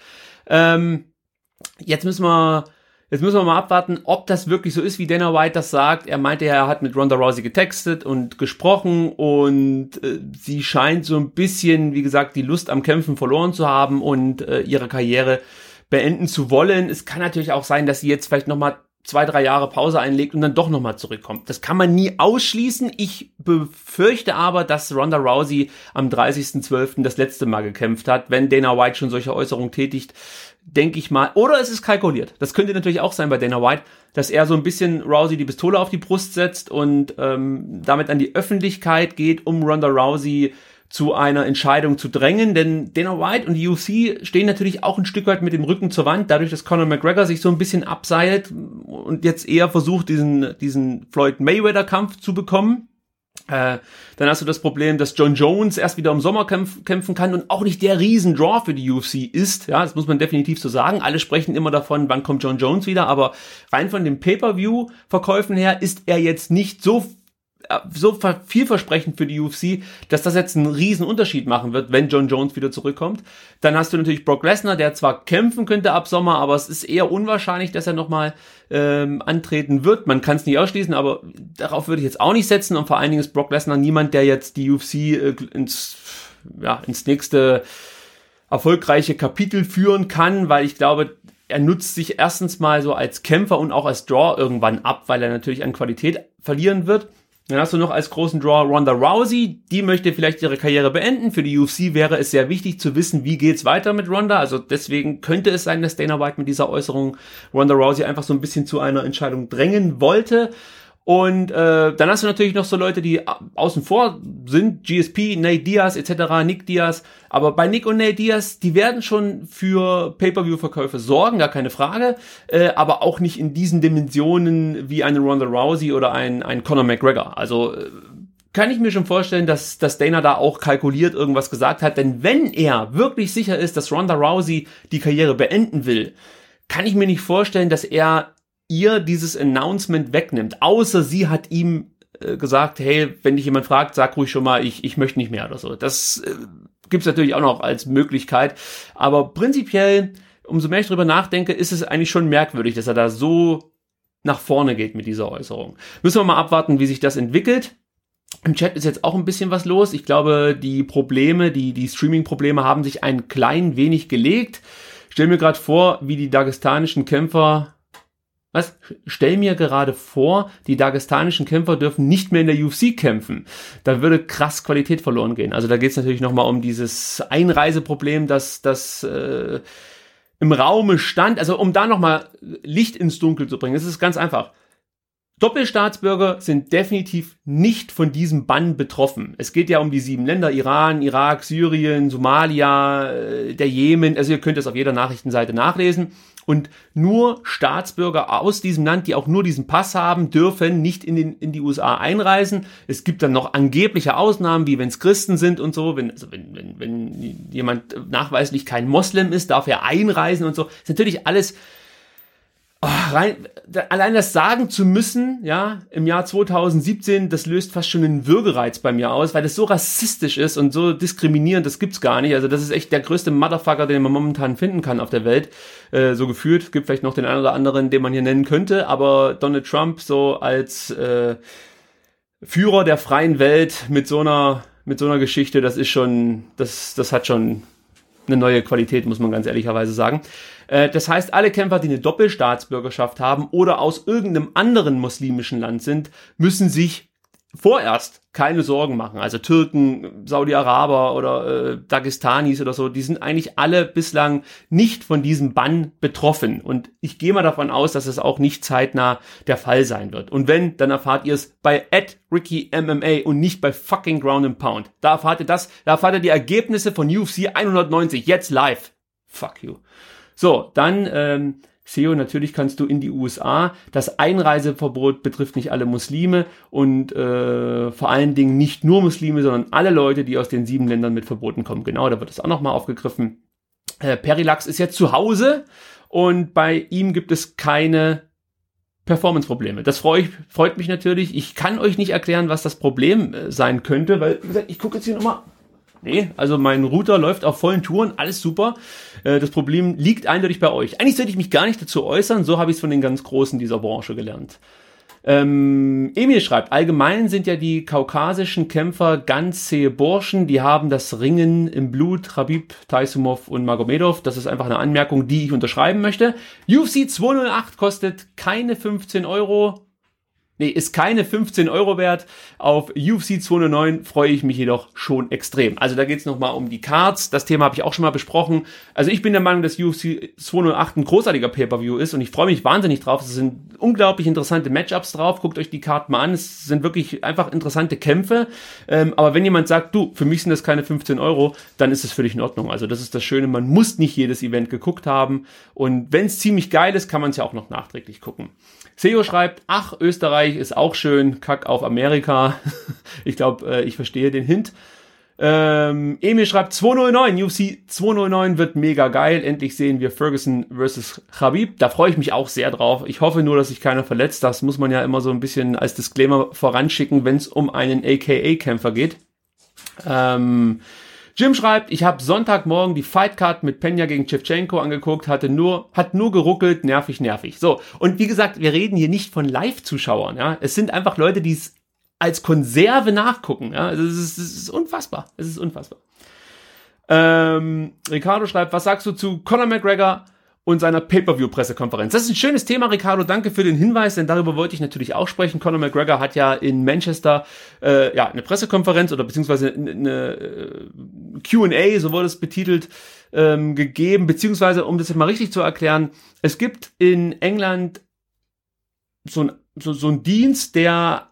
Jetzt müssen wir mal abwarten, ob das wirklich so ist, wie Dana White das sagt. Er meinte ja, er hat mit Ronda Rousey getextet und gesprochen, und sie scheint so ein bisschen, wie gesagt, die Lust am Kämpfen verloren zu haben und ihre Karriere beenden zu wollen. Es kann natürlich auch sein, dass sie jetzt vielleicht nochmal 2-3 Jahre Pause einlegt und dann doch nochmal zurückkommt. Das kann man nie ausschließen. Ich befürchte aber, dass Ronda Rousey am 30.12. das letzte Mal gekämpft hat. Wenn Dana White schon solche Äußerungen tätigt, denke ich mal, oder es ist kalkuliert. Das könnte natürlich auch sein bei Dana White, dass er so ein bisschen Rousey die Pistole auf die Brust setzt und damit an die Öffentlichkeit geht, um Ronda Rousey zu einer Entscheidung zu drängen, denn Dana White und die UFC stehen natürlich auch ein Stück weit mit dem Rücken zur Wand, dadurch, dass Conor McGregor sich so ein bisschen abseilt und jetzt eher versucht, diesen Floyd-Mayweather-Kampf zu bekommen. Dann hast du das Problem, dass Jon Jones erst wieder im Sommer kämpfen kann und auch nicht der Riesendraw für die UFC ist. Ja, das muss man definitiv so sagen. Alle sprechen immer davon, wann kommt Jon Jones wieder, aber rein von den Pay-Per-View-Verkäufen her ist er jetzt nicht so vielversprechend für die UFC, dass das jetzt einen riesen Unterschied machen wird, wenn Jon Jones wieder zurückkommt. Dann hast du natürlich Brock Lesnar, der zwar kämpfen könnte ab Sommer, aber es ist eher unwahrscheinlich, dass er nochmal antreten wird. Man kann es nicht ausschließen, aber darauf würde ich jetzt auch nicht setzen, und vor allen Dingen ist Brock Lesnar niemand, der jetzt die UFC ins nächste erfolgreiche Kapitel führen kann, weil ich glaube, er nutzt sich erstens mal so als Kämpfer und auch als Draw irgendwann ab, weil er natürlich an Qualität verlieren wird. Dann hast du noch als großen Draw Ronda Rousey, die möchte vielleicht ihre Karriere beenden. Für die UFC wäre es sehr wichtig zu wissen, wie geht's weiter mit Ronda. Also deswegen könnte es sein, dass Dana White mit dieser Äußerung Ronda Rousey einfach so ein bisschen zu einer Entscheidung drängen wollte. Und dann hast du natürlich noch so Leute, die außen vor sind, GSP, Nate Diaz etc., Nick Diaz. Aber bei Nick und Nate Diaz, die werden schon für Pay-Per-View-Verkäufe sorgen, gar keine Frage. Aber auch nicht in diesen Dimensionen wie eine Ronda Rousey oder ein Conor McGregor. Also kann ich mir schon vorstellen, dass Dana da auch kalkuliert irgendwas gesagt hat. Denn wenn er wirklich sicher ist, dass Ronda Rousey die Karriere beenden will, kann ich mir nicht vorstellen, dass er ihr dieses Announcement wegnimmt, außer sie hat ihm gesagt, hey, wenn dich jemand fragt, sag ruhig schon mal, ich möchte nicht mehr oder so. Das gibt's natürlich auch noch als Möglichkeit, aber prinzipiell, umso mehr ich drüber nachdenke, ist es eigentlich schon merkwürdig, dass er da so nach vorne geht mit dieser Äußerung. Müssen wir mal abwarten, wie sich das entwickelt. Im Chat ist jetzt auch ein bisschen was los. Ich glaube, die Streaming-Probleme haben sich ein klein wenig gelegt. Stell mir gerade vor, wie die dagestanischen Kämpfer Stell mir gerade vor, die dagestanischen Kämpfer dürfen nicht mehr in der UFC kämpfen. Da würde krass Qualität verloren gehen. Also da geht es natürlich nochmal um dieses Einreiseproblem, das im Raume stand. Also um da nochmal Licht ins Dunkel zu bringen. Es ist ganz einfach. Doppelstaatsbürger sind definitiv nicht von diesem Bann betroffen. Es geht ja um die 7 Länder, Iran, Irak, Syrien, Somalia, der Jemen. Also ihr könnt es auf jeder Nachrichtenseite nachlesen. Und nur Staatsbürger aus diesem Land, die auch nur diesen Pass haben, dürfen nicht in die USA einreisen. Es gibt dann noch angebliche Ausnahmen, wie wenn es Christen sind und so. Wenn jemand nachweislich kein Moslem ist, darf er einreisen und so. Das ist natürlich alles allein das sagen zu müssen, ja, im Jahr 2017, das löst fast schon einen Würgereiz bei mir aus, weil das so rassistisch ist und so diskriminierend, das gibt's gar nicht. Also das ist echt der größte Motherfucker, den man momentan finden kann auf der Welt, so gefühlt. Gibt vielleicht noch den einen oder anderen, den man hier nennen könnte, aber Donald Trump so als Führer der freien Welt mit so einer Geschichte, das ist schon, das hat schon eine neue Qualität, muss man ganz ehrlicherweise sagen. Das heißt, alle Kämpfer, die eine Doppelstaatsbürgerschaft haben oder aus irgendeinem anderen muslimischen Land sind, müssen sich vorerst keine Sorgen machen. Also Türken, Saudi-Araber oder Dagestanis oder so, die sind eigentlich alle bislang nicht von diesem Bann betroffen. Und ich gehe mal davon aus, dass es auch nicht zeitnah der Fall sein wird. Und wenn, dann erfahrt ihr es bei @RickyMMA und nicht bei fucking Ground & Pound. Da erfahrt ihr das, da erfahrt ihr die Ergebnisse von UFC 190, jetzt live. Fuck you. So, dann SEO, natürlich kannst du in die USA. Das Einreiseverbot betrifft nicht alle Muslime und vor allen Dingen nicht nur Muslime, sondern alle Leute, die aus den 7 Ländern mit Verboten kommen. Genau, da wird es auch nochmal aufgegriffen. Perilax ist jetzt zu Hause und bei ihm gibt es keine Performance-Probleme. Das freut mich natürlich. Ich kann euch nicht erklären, was das Problem sein könnte, weil, wie gesagt, ich gucke jetzt hier nochmal. Nee, also mein Router läuft auf vollen Touren, alles super. Das Problem liegt eindeutig bei euch. Eigentlich sollte ich mich gar nicht dazu äußern, so habe ich es von den ganz Großen dieser Branche gelernt. Emil schreibt, allgemein sind ja die kaukasischen Kämpfer ganz zähe Burschen, die haben das Ringen im Blut, Khabib, Taisumov und Magomedov. Das ist einfach eine Anmerkung, die ich unterschreiben möchte. UFC 208 kostet keine 15 Euro. Nee, ist keine 15 Euro wert. Auf UFC 209 freue ich mich jedoch schon extrem. Also da geht es nochmal um die Cards. Das Thema habe ich auch schon mal besprochen. Also ich bin der Meinung, dass UFC 208 ein großartiger Pay-Per-View ist und ich freue mich wahnsinnig drauf. Es sind unglaublich interessante Matchups drauf. Guckt euch die Card mal an. Es sind wirklich einfach interessante Kämpfe. Aber wenn jemand sagt, du, für mich sind das keine 15 Euro, dann ist es völlig in Ordnung. Also das ist das Schöne. Man muss nicht jedes Event geguckt haben. Und wenn es ziemlich geil ist, kann man es ja auch noch nachträglich gucken. Seo schreibt, ach, Österreich ist auch schön, Kack auf Amerika. Ich glaube, ich verstehe den Hint. Emil schreibt, 209, UFC 209 wird mega geil. Endlich sehen wir Ferguson versus Khabib. Da freue ich mich auch sehr drauf. Ich hoffe nur, dass sich keiner verletzt. Das muss man ja immer so ein bisschen als Disclaimer voranschicken, wenn es um einen AKA-Kämpfer geht. Jim schreibt, ich habe Sonntagmorgen die Fightcard mit Peña gegen Shevchenko angeguckt, hat nur geruckelt, nervig. So, und wie gesagt, wir reden hier nicht von Live-Zuschauern, ja. Es sind einfach Leute, die es als Konserve nachgucken, ja. Also es ist unfassbar. Es ist unfassbar. Ricardo schreibt, was sagst du zu Conor McGregor und seiner Pay-Per-View-Pressekonferenz? Das ist ein schönes Thema, Ricardo. Danke für den Hinweis, denn darüber wollte ich natürlich auch sprechen. Conor McGregor hat ja in Manchester eine Pressekonferenz oder beziehungsweise eine Q&A, so wurde es betitelt, gegeben. Beziehungsweise, um das jetzt mal richtig zu erklären, es gibt in England so ein Dienst, der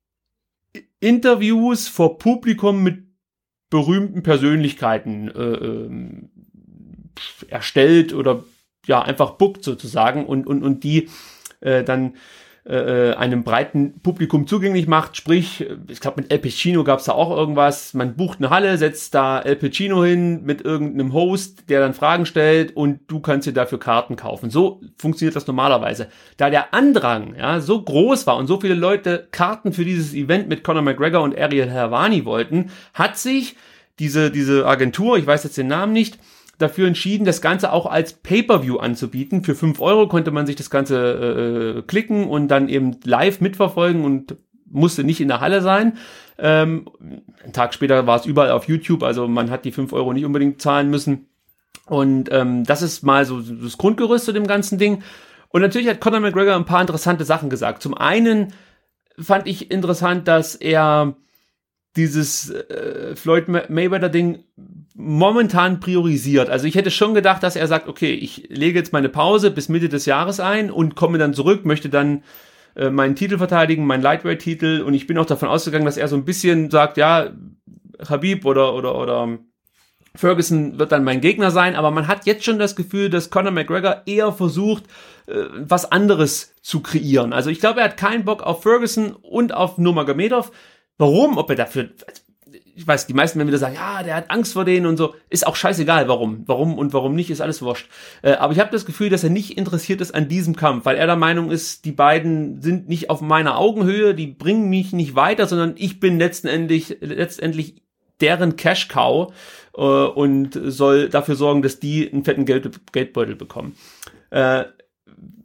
Interviews vor Publikum mit berühmten Persönlichkeiten erstellt oder ja, einfach bookt sozusagen und die dann einem breiten Publikum zugänglich macht, sprich, ich glaube mit El Pacino gab es da auch irgendwas, man bucht eine Halle, setzt da El Pacino hin mit irgendeinem Host, der dann Fragen stellt und du kannst dir dafür Karten kaufen. So funktioniert das normalerweise. Da der Andrang ja so groß war und so viele Leute Karten für dieses Event mit Conor McGregor und Ariel Helwani wollten, hat sich diese Agentur, ich weiß jetzt den Namen nicht, dafür entschieden, das Ganze auch als Pay-Per-View anzubieten. Für 5 Euro konnte man sich das Ganze klicken und dann eben live mitverfolgen und musste nicht in der Halle sein. Einen Tag später war es überall auf YouTube, also man hat die 5 Euro nicht unbedingt zahlen müssen. Und das ist mal so das Grundgerüst zu dem ganzen Ding. Und natürlich hat Conor McGregor ein paar interessante Sachen gesagt. Zum einen fand ich interessant, dass er dieses Floyd Mayweather-Ding momentan priorisiert. Also ich hätte schon gedacht, dass er sagt, okay, ich lege jetzt meine Pause bis Mitte des Jahres ein und komme dann zurück, möchte dann meinen Titel verteidigen, meinen Lightweight-Titel, und ich bin auch davon ausgegangen, dass er so ein bisschen sagt, ja, Khabib oder Ferguson wird dann mein Gegner sein, aber man hat jetzt schon das Gefühl, dass Conor McGregor eher versucht, was anderes zu kreieren. Also ich glaube, er hat keinen Bock auf Ferguson und auf Nurmagomedov. Warum? Ob er dafür, ich weiß, die meisten werden wieder sagen, ja, der hat Angst vor denen und so. Ist auch scheißegal, warum. Warum und warum nicht, ist alles wurscht. Aber ich habe das Gefühl, dass er nicht interessiert ist an diesem Kampf, weil er der Meinung ist, die beiden sind nicht auf meiner Augenhöhe, die bringen mich nicht weiter, sondern ich bin letztendlich deren Cash-Cow und soll dafür sorgen, dass die einen fetten Geldbeutel bekommen.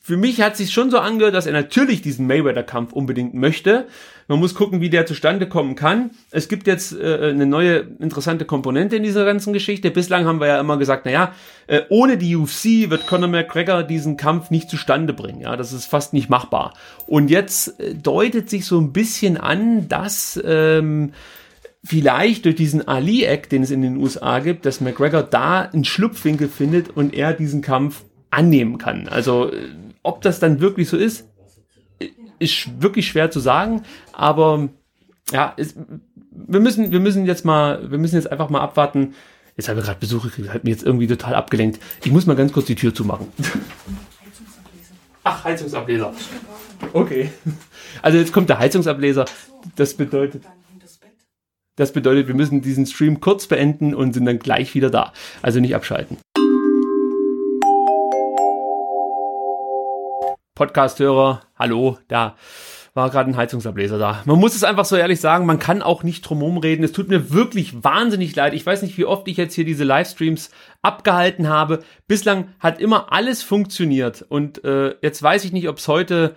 für mich hat es sich schon so angehört, dass er natürlich diesen Mayweather-Kampf unbedingt möchte. Man muss gucken, wie der zustande kommen kann. Es gibt jetzt eine neue interessante Komponente in dieser ganzen Geschichte. Bislang haben wir ja immer gesagt, ohne die UFC wird Conor McGregor diesen Kampf nicht zustande bringen. Ja, das ist fast nicht machbar. Und jetzt deutet sich so ein bisschen an, dass vielleicht durch diesen Ali-Act, den es in den USA gibt, dass McGregor da einen Schlupfwinkel findet und er diesen Kampf annehmen kann. Also ob das dann wirklich so ist wirklich schwer zu sagen, aber ja, wir müssen jetzt einfach mal abwarten. Jetzt habe ich gerade Besuch gekriegt, hat mich jetzt irgendwie total abgelenkt. Ich muss mal ganz kurz die Tür zumachen. Ach, Heizungsableser. Okay. Also jetzt kommt der Heizungsableser. Das bedeutet, wir müssen diesen Stream kurz beenden und sind dann gleich wieder da. Also nicht abschalten. Podcast-Hörer, hallo, da war gerade ein Heizungsableser da. Man muss es einfach so ehrlich sagen, man kann auch nicht drumherum reden. Es tut mir wirklich wahnsinnig leid. Ich weiß nicht, wie oft ich jetzt hier diese Livestreams abgehalten habe. Bislang hat immer alles funktioniert. Und jetzt weiß ich nicht, ob es heute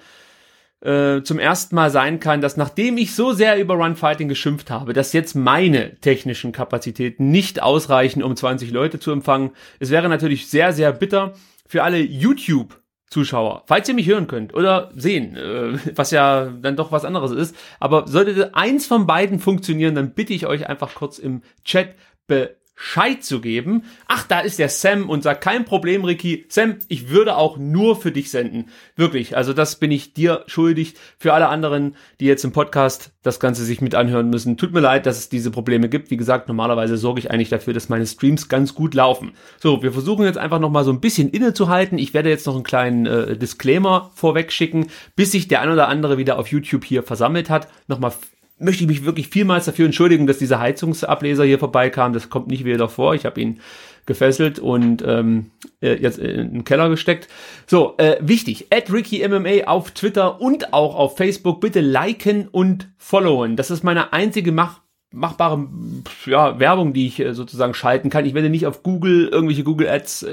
zum ersten Mal sein kann, dass nachdem ich so sehr über Runfighting geschimpft habe, dass jetzt meine technischen Kapazitäten nicht ausreichen, um 20 Leute zu empfangen. Es wäre natürlich sehr, sehr bitter für alle YouTube-Zuschauer, falls ihr mich hören könnt oder sehen, was ja dann doch was anderes ist. Aber sollte eins von beiden funktionieren, dann bitte ich euch einfach kurz im Chat Bescheid zu geben. Ach, da ist der Sam und sagt, kein Problem, Ricky. Sam, ich würde auch nur für dich senden. Wirklich, also das bin ich dir schuldig. Für alle anderen, die jetzt im Podcast das Ganze sich mit anhören müssen. Tut mir leid, dass es diese Probleme gibt. Wie gesagt, normalerweise sorge ich eigentlich dafür, dass meine Streams ganz gut laufen. So, wir versuchen jetzt einfach nochmal so ein bisschen innezuhalten. Ich werde jetzt noch einen kleinen Disclaimer vorweg schicken, bis sich der ein oder andere wieder auf YouTube hier versammelt hat. Nochmal möchte ich mich wirklich vielmals dafür entschuldigen, dass dieser Heizungsableser hier vorbeikam. Das kommt nicht wieder vor. Ich habe ihn gefesselt und jetzt in den Keller gesteckt. So, wichtig, @RickyMMA auf Twitter und auch auf Facebook. Bitte liken und followen. Das ist meine einzige machbare Werbung, die ich sozusagen schalten kann. Ich werde nicht auf Google irgendwelche Google Ads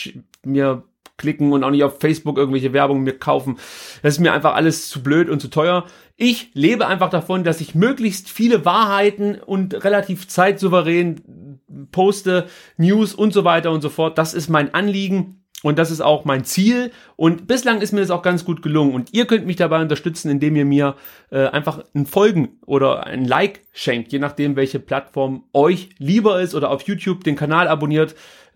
mir klicken und auch nicht auf Facebook irgendwelche Werbung mir kaufen. Das ist mir einfach alles zu blöd und zu teuer. Ich lebe einfach davon, dass ich möglichst viele Wahrheiten und relativ zeitsouverän poste, News und so weiter und so fort. Das ist mein Anliegen und das ist auch mein Ziel. Und bislang ist mir das auch ganz gut gelungen. Und ihr könnt mich dabei unterstützen, indem ihr mir einfach ein Folgen oder ein Like schenkt, je nachdem, welche Plattform euch lieber ist, oder auf YouTube den Kanal abonniert.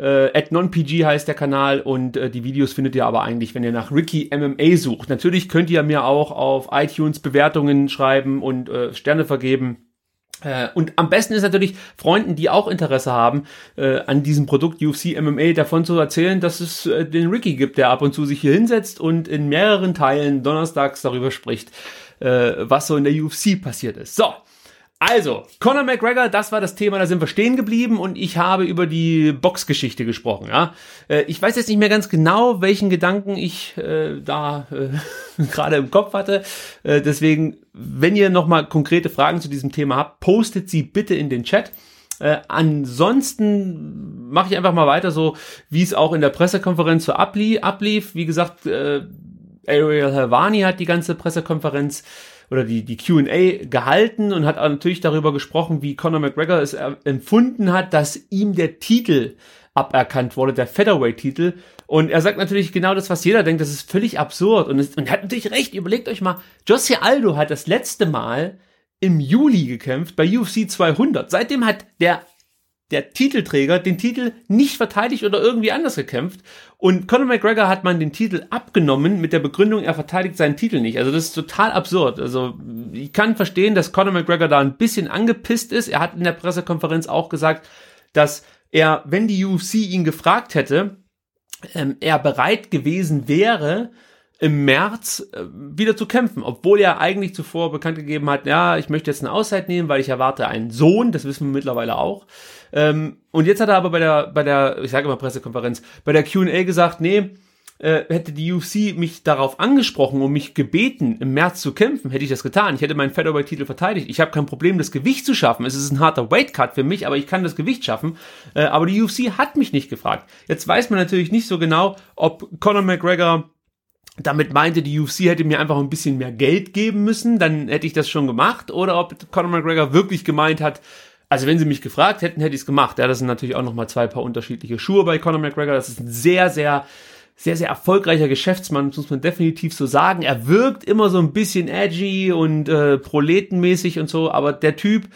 @nonpg heißt der Kanal und die Videos findet ihr aber eigentlich, wenn ihr nach Ricky MMA sucht. Natürlich könnt ihr mir auch auf iTunes Bewertungen schreiben und Sterne vergeben. Und am besten ist natürlich, Freunden, die auch Interesse haben, an diesem Produkt UFC MMA davon zu erzählen, dass es den Ricky gibt, der ab und zu sich hier hinsetzt und in mehreren Teilen donnerstags darüber spricht, was so in der UFC passiert ist. So. Also, Conor McGregor, das war das Thema, da sind wir stehen geblieben und ich habe über die Boxgeschichte gesprochen, ja. Ich weiß jetzt nicht mehr ganz genau, welchen Gedanken ich da gerade im Kopf hatte. Deswegen, wenn ihr nochmal konkrete Fragen zu diesem Thema habt, postet sie bitte in den Chat. Ansonsten mache ich einfach mal weiter so, wie es auch in der Pressekonferenz so ablief. Wie gesagt, Ariel Helwani hat die ganze Pressekonferenz oder die Q&A gehalten und hat natürlich darüber gesprochen, wie Conor McGregor es empfunden hat, dass ihm der Titel aberkannt wurde, der Featherweight-Titel. Und er sagt natürlich genau das, was jeder denkt, das ist völlig absurd. Und er hat natürlich recht, überlegt euch mal, Jose Aldo hat das letzte Mal im Juli gekämpft bei UFC 200. Seitdem hat der Titelträger den Titel nicht verteidigt oder irgendwie anders gekämpft. Und Conor McGregor hat man den Titel abgenommen mit der Begründung, er verteidigt seinen Titel nicht. Also das ist total absurd. Also ich kann verstehen, dass Conor McGregor da ein bisschen angepisst ist. Er hat in der Pressekonferenz auch gesagt, dass er, wenn die UFC ihn gefragt hätte, er bereit gewesen wäre, im März wieder zu kämpfen, obwohl er eigentlich zuvor bekannt gegeben hat, ja, ich möchte jetzt eine Auszeit nehmen, weil ich erwarte einen Sohn, das wissen wir mittlerweile auch. Und jetzt hat er aber bei der, ich sage immer Pressekonferenz, bei der Q&A gesagt, nee, hätte die UFC mich darauf angesprochen und mich gebeten, im März zu kämpfen, hätte ich das getan. Ich hätte meinen Featherweight-Titel verteidigt. Ich habe kein Problem, das Gewicht zu schaffen. Es ist ein harter Weightcut für mich, aber ich kann das Gewicht schaffen. Aber die UFC hat mich nicht gefragt. Jetzt weiß man natürlich nicht so genau, ob Conor McGregor damit meinte, die UFC hätte mir einfach ein bisschen mehr Geld geben müssen, dann hätte ich das schon gemacht, oder ob Conor McGregor wirklich gemeint hat, also wenn sie mich gefragt hätten, hätte ich es gemacht. Ja, das sind natürlich auch nochmal zwei paar unterschiedliche Schuhe bei Conor McGregor. Das ist ein sehr, sehr erfolgreicher Geschäftsmann, das muss man definitiv so sagen. Er wirkt immer so ein bisschen edgy und proletenmäßig und so, aber der Typ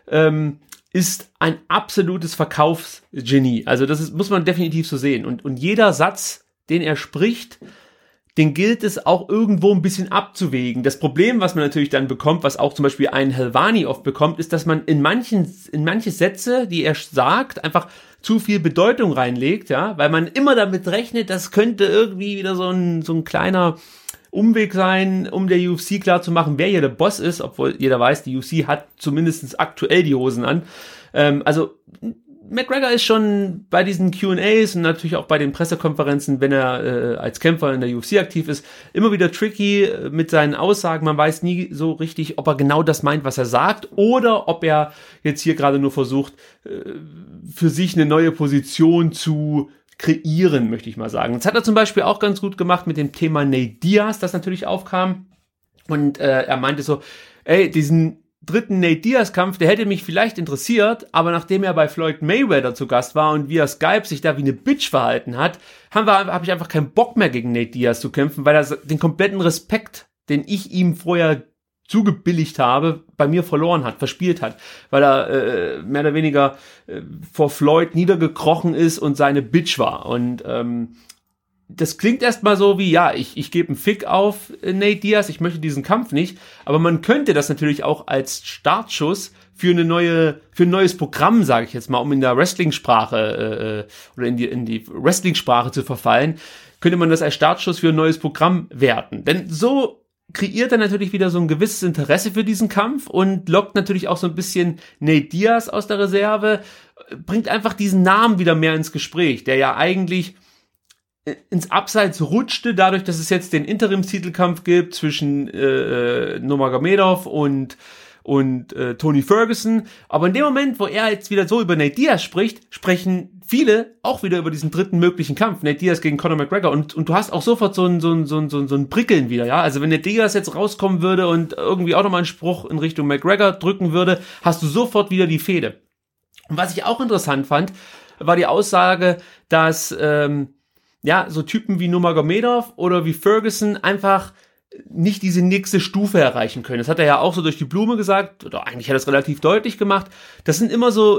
ist ein absolutes Verkaufsgenie. Also muss man definitiv so sehen. Und jeder Satz, den er spricht, den gilt es auch irgendwo ein bisschen abzuwägen. Das Problem, was man natürlich dann bekommt, was auch zum Beispiel ein Helwani oft bekommt, ist, dass man in manche Sätze, die er sagt, einfach zu viel Bedeutung reinlegt, ja, weil man immer damit rechnet, das könnte irgendwie wieder so ein kleiner Umweg sein, um der UFC klarzumachen, wer hier der Boss ist, obwohl jeder weiß, die UFC hat zumindest aktuell die Hosen an. Also McGregor ist schon bei diesen Q&As und natürlich auch bei den Pressekonferenzen, wenn er als Kämpfer in der UFC aktiv ist, immer wieder tricky mit seinen Aussagen. Man weiß nie so richtig, ob er genau das meint, was er sagt, oder ob er jetzt hier gerade nur versucht, für sich eine neue Position zu kreieren, möchte ich mal sagen. Das hat er zum Beispiel auch ganz gut gemacht mit dem Thema Nate Diaz, das natürlich aufkam. Und er meinte so, diesen dritten Nate Diaz-Kampf, der hätte mich vielleicht interessiert, aber nachdem er bei Floyd Mayweather zu Gast war und via Skype sich da wie eine Bitch verhalten hat, habe ich einfach keinen Bock mehr gegen Nate Diaz zu kämpfen, weil er den kompletten Respekt, den ich ihm vorher zugebilligt habe, bei mir verloren hat, verspielt hat, weil er mehr oder weniger vor Floyd niedergekrochen ist und seine Bitch war. Und das klingt erstmal so wie, ja, ich gebe einen Fick auf Nate Diaz, ich möchte diesen Kampf nicht, aber man könnte das natürlich auch als Startschuss für ein neues Programm, sage ich jetzt mal, um in der Wrestling-Sprache oder in die Wrestling-Sprache zu verfallen, könnte man das als Startschuss für ein neues Programm werten. Denn so kreiert er natürlich wieder so ein gewisses Interesse für diesen Kampf und lockt natürlich auch so ein bisschen Nate Diaz aus der Reserve, bringt einfach diesen Namen wieder mehr ins Gespräch, der ja eigentlich ins Abseits rutschte, dadurch, dass es jetzt den Interimstitelkampf gibt zwischen Nurmagomedov und Tony Ferguson. Aber in dem Moment, wo er jetzt wieder so über Nate Diaz spricht, sprechen viele auch wieder über diesen dritten möglichen Kampf, Nate Diaz gegen Conor McGregor. Und du hast auch sofort so ein Prickeln wieder, ja. Also wenn Nate Diaz jetzt rauskommen würde und irgendwie auch nochmal einen Spruch in Richtung McGregor drücken würde, hast du sofort wieder die Fehde. Und was ich auch interessant fand, war die Aussage, dass so Typen wie Nurmagomedov oder wie Ferguson einfach nicht diese nächste Stufe erreichen können. Das hat er ja auch so durch die Blume gesagt, oder eigentlich hat er es relativ deutlich gemacht. Das sind immer so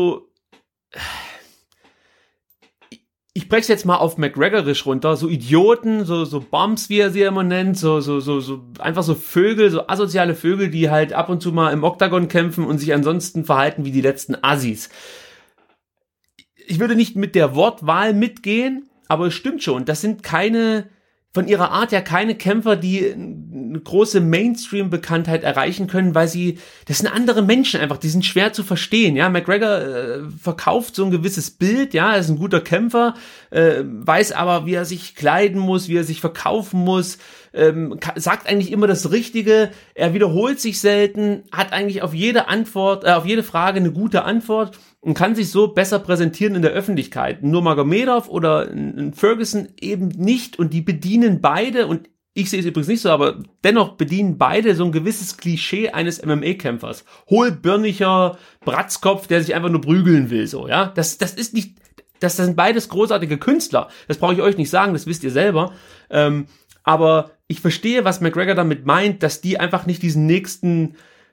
ich brech's jetzt mal auf McGregorisch runter, so Idioten, so Bums, wie er sie immer nennt, so einfach so Vögel, so asoziale Vögel, die halt ab und zu mal im Oktagon kämpfen und sich ansonsten verhalten wie die letzten Assis. Ich würde nicht mit der Wortwahl mitgehen, aber es stimmt schon, das sind von ihrer Art ja keine Kämpfer, die eine große Mainstream-Bekanntheit erreichen können, das sind andere Menschen einfach, die sind schwer zu verstehen, ja. McGregor verkauft so ein gewisses Bild, ja, er ist ein guter Kämpfer, weiß aber, wie er sich kleiden muss, wie er sich verkaufen muss, sagt eigentlich immer das Richtige, er wiederholt sich selten, hat eigentlich auf jede Frage eine gute Antwort und kann sich so besser präsentieren in der Öffentlichkeit. Nur Nurmagomedov oder ein Ferguson eben nicht, und die bedienen beide, und ich sehe es übrigens nicht so, aber dennoch bedienen beide so ein gewisses Klischee eines MMA-Kämpfers. Hohlbirniger Bratzkopf, der sich einfach nur prügeln will, so, ja. Das ist nicht, das sind beides großartige Künstler. Das brauche ich euch nicht sagen, das wisst ihr selber. Aber ich verstehe, was McGregor damit meint, dass die einfach nicht dieses nächste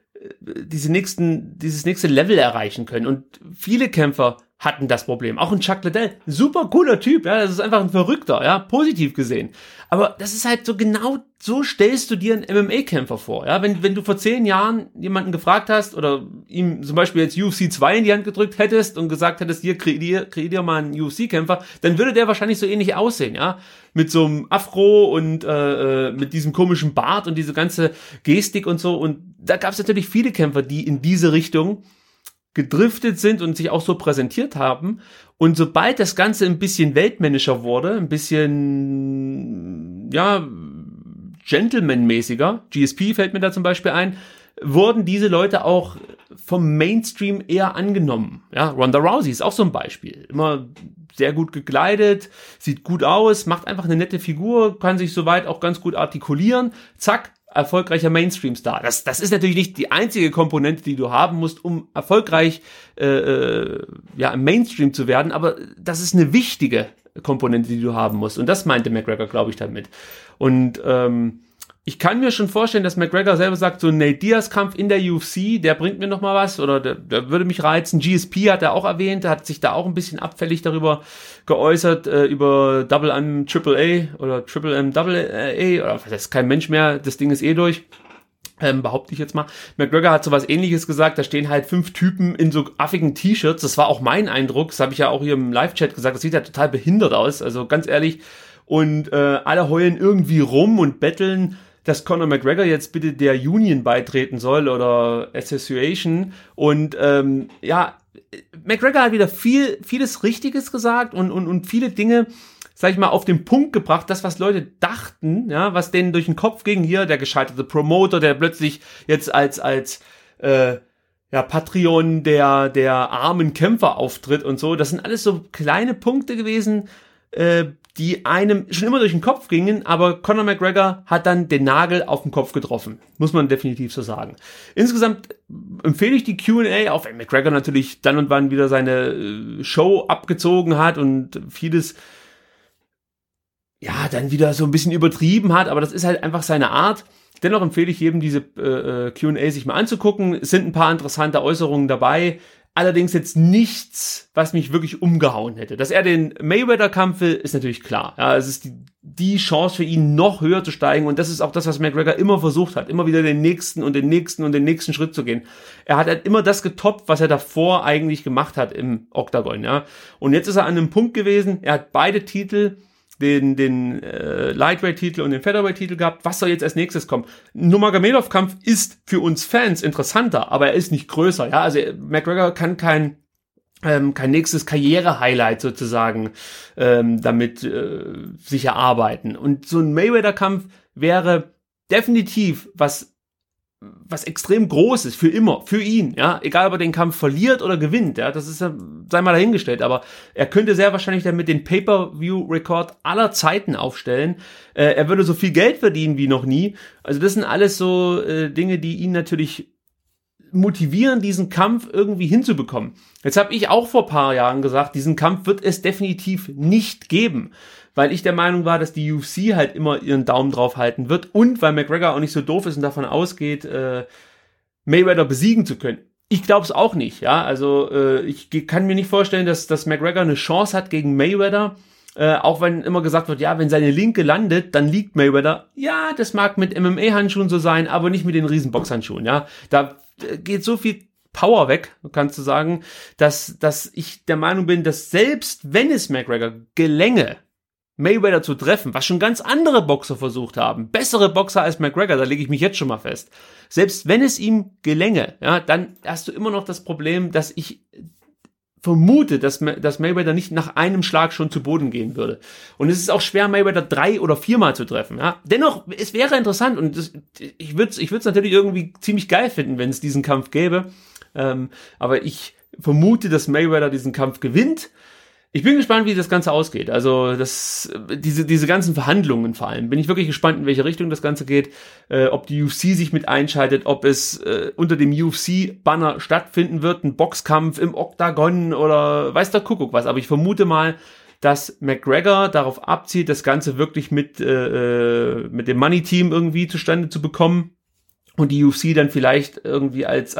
Level erreichen können. Und viele Kämpfer hatten das Problem. Auch ein Chuck Liddell, super cooler Typ, ja, das ist einfach ein Verrückter, ja, positiv gesehen. Aber das ist halt so, genau so stellst du dir einen MMA-Kämpfer vor, ja, wenn du vor 10 Jahren jemanden gefragt hast oder ihm zum Beispiel jetzt UFC 2 in die Hand gedrückt hättest und gesagt hättest, hier, kreier mal einen UFC-Kämpfer, dann würde der wahrscheinlich so ähnlich aussehen, ja, mit so einem Afro und mit diesem komischen Bart und diese ganze Gestik und so. Und da gab es natürlich viele Kämpfer, die in diese Richtung gedriftet sind und sich auch so präsentiert haben. Und sobald das Ganze ein bisschen weltmännischer wurde, ein bisschen, ja, Gentleman-mäßiger, GSP fällt mir da zum Beispiel ein, wurden diese Leute auch vom Mainstream eher angenommen. Ja, Ronda Rousey ist auch so ein Beispiel. Immer sehr gut gekleidet, sieht gut aus, macht einfach eine nette Figur, kann sich soweit auch ganz gut artikulieren. Zack, erfolgreicher Mainstream-Star. Das ist natürlich nicht die einzige Komponente, die du haben musst, um erfolgreich im Mainstream zu werden, aber das ist eine wichtige Komponente, die du haben musst. Und das meinte McGregor, glaube ich, damit. Und ich kann mir schon vorstellen, dass McGregor selber sagt, so ein Nate Diaz-Kampf in der UFC, der bringt mir noch mal was oder der würde mich reizen. GSP hat er auch erwähnt, der hat sich da auch ein bisschen abfällig darüber geäußert, über Double M Triple A oder Triple M Double A, oder das ist kein Mensch mehr, das Ding ist eh durch. Behaupte ich jetzt mal. McGregor hat sowas Ähnliches gesagt, da stehen halt 5 Typen in so affigen T-Shirts, das war auch mein Eindruck, das habe ich ja auch hier im Live-Chat gesagt, das sieht ja total behindert aus, also ganz ehrlich, und alle heulen irgendwie rum und betteln, dass Conor McGregor jetzt bitte der Union beitreten soll oder Association und McGregor hat wieder vieles Richtiges gesagt und viele Dinge, sag ich mal, auf den Punkt gebracht, das, was Leute dachten, ja, was denen durch den Kopf ging, hier, der gescheiterte Promoter, der plötzlich jetzt als Patreon der armen Kämpfer auftritt und so, das sind alles so kleine Punkte gewesen, die einem schon immer durch den Kopf gingen, aber Conor McGregor hat dann den Nagel auf den Kopf getroffen. Muss man definitiv so sagen. Insgesamt empfehle ich die Q&A, auch wenn McGregor natürlich dann und wann wieder seine Show abgezogen hat und vieles dann wieder so ein bisschen übertrieben hat, aber das ist halt einfach seine Art. Dennoch empfehle ich jedem, diese Q&A sich mal anzugucken. Es sind ein paar interessante Äußerungen dabei. Allerdings jetzt nichts, was mich wirklich umgehauen hätte. Dass er den Mayweather-Kampf will, ist natürlich klar. Ja, es ist die Chance für ihn, noch höher zu steigen. Und das ist auch das, was McGregor immer versucht hat. Immer wieder den nächsten und den nächsten und den nächsten Schritt zu gehen. Er hat halt immer das getoppt, was er davor eigentlich gemacht hat im Octagon. Ja. Und jetzt ist er an einem Punkt gewesen, er hat beide Titel, den Lightweight-Titel und den Featherweight-Titel gehabt. Was soll jetzt als nächstes kommen? Nurmagomedov-Kampf ist für uns Fans interessanter, aber er ist nicht größer. Ja, also McGregor kann kein nächstes Karriere-Highlight sozusagen damit sich erarbeiten. Und so ein Mayweather-Kampf wäre definitiv was extrem Großes für immer, für ihn, ja, egal ob er den Kampf verliert oder gewinnt, ja, das ist ja, sei mal dahingestellt, aber er könnte sehr wahrscheinlich damit den Pay-Per-View-Rekord aller Zeiten aufstellen, er würde so viel Geld verdienen wie noch nie, also das sind alles so Dinge, die ihn natürlich motivieren, diesen Kampf irgendwie hinzubekommen. Jetzt habe ich auch vor ein paar Jahren gesagt, diesen Kampf wird es definitiv nicht geben, weil ich der Meinung war, dass die UFC halt immer ihren Daumen drauf halten wird und weil McGregor auch nicht so doof ist und davon ausgeht, Mayweather besiegen zu können. Ich glaube es auch nicht, ja, also ich kann mir nicht vorstellen, dass McGregor eine Chance hat gegen Mayweather, auch wenn immer gesagt wird, ja, wenn seine Linke landet, dann liegt Mayweather. Ja, das mag mit MMA-Handschuhen so sein, aber nicht mit den Riesenboxhandschuhen, ja. Da geht so viel Power weg, kannst du sagen, dass ich der Meinung bin, dass selbst wenn es McGregor gelänge, Mayweather zu treffen, was schon ganz andere Boxer versucht haben, bessere Boxer als McGregor, da lege ich mich jetzt schon mal fest. Selbst wenn es ihm gelänge, ja, dann hast du immer noch das Problem, dass ich vermute, dass Mayweather nicht nach einem Schlag schon zu Boden gehen würde. Und es ist auch schwer, Mayweather 3 oder 4 Mal zu treffen. Ja? Dennoch, es wäre interessant und ich würde es natürlich irgendwie ziemlich geil finden, wenn es diesen Kampf gäbe. Aber ich vermute, dass Mayweather diesen Kampf gewinnt. Ich bin gespannt, wie das Ganze ausgeht. Also diese ganzen Verhandlungen vor allem. Bin ich wirklich gespannt, in welche Richtung das Ganze geht. Ob die UFC sich mit einschaltet, ob es unter dem UFC-Banner stattfinden wird, ein Boxkampf im Oktagon oder weiß der Kuckuck was. Aber ich vermute mal, dass McGregor darauf abzielt, das Ganze wirklich mit dem Money-Team irgendwie zustande zu bekommen und die UFC dann vielleicht irgendwie als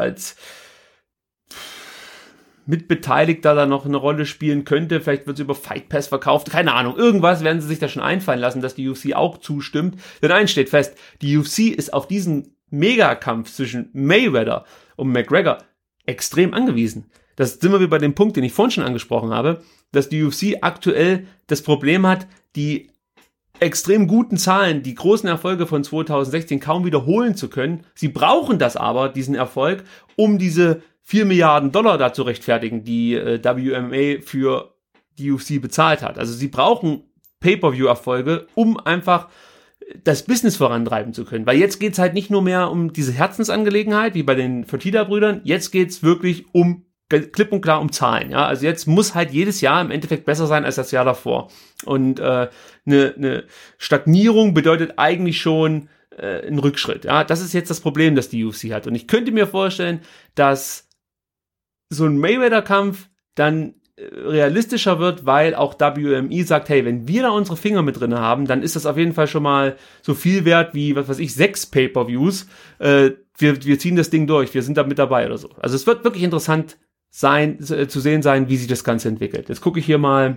Mitbeteiligter da noch eine Rolle spielen könnte. Vielleicht wird es über Fight Pass verkauft. Keine Ahnung. Irgendwas werden sie sich da schon einfallen lassen, dass die UFC auch zustimmt. Denn eins steht fest, die UFC ist auf diesen Megakampf zwischen Mayweather und McGregor extrem angewiesen. Das sind wir bei dem Punkt, den ich vorhin schon angesprochen habe, dass die UFC aktuell das Problem hat, die extrem guten Zahlen, die großen Erfolge von 2016 kaum wiederholen zu können. Sie brauchen das aber, diesen Erfolg, um diese 4 Milliarden Dollar da zu rechtfertigen, die WMA für die UFC bezahlt hat. Also sie brauchen Pay-Per-View-Erfolge, um einfach das Business vorantreiben zu können. Weil jetzt geht's halt nicht nur mehr um diese Herzensangelegenheit, wie bei den Fertitta-Brüdern, jetzt geht's wirklich um klipp und klar um Zahlen. Ja, also jetzt muss halt jedes Jahr im Endeffekt besser sein als das Jahr davor. Und eine Stagnierung bedeutet eigentlich schon ein Rückschritt. Ja, das ist jetzt das Problem, das die UFC hat. Und ich könnte mir vorstellen, dass so ein Mayweather-Kampf dann realistischer wird, weil auch WME sagt, hey, wenn wir da unsere Finger mit drin haben, dann ist das auf jeden Fall schon mal so viel wert wie, 6 Pay-Per-Views. Wir ziehen das Ding durch, wir sind da mit dabei oder so. Also es wird wirklich interessant sein, zu sehen sein, wie sich das Ganze entwickelt. Jetzt gucke ich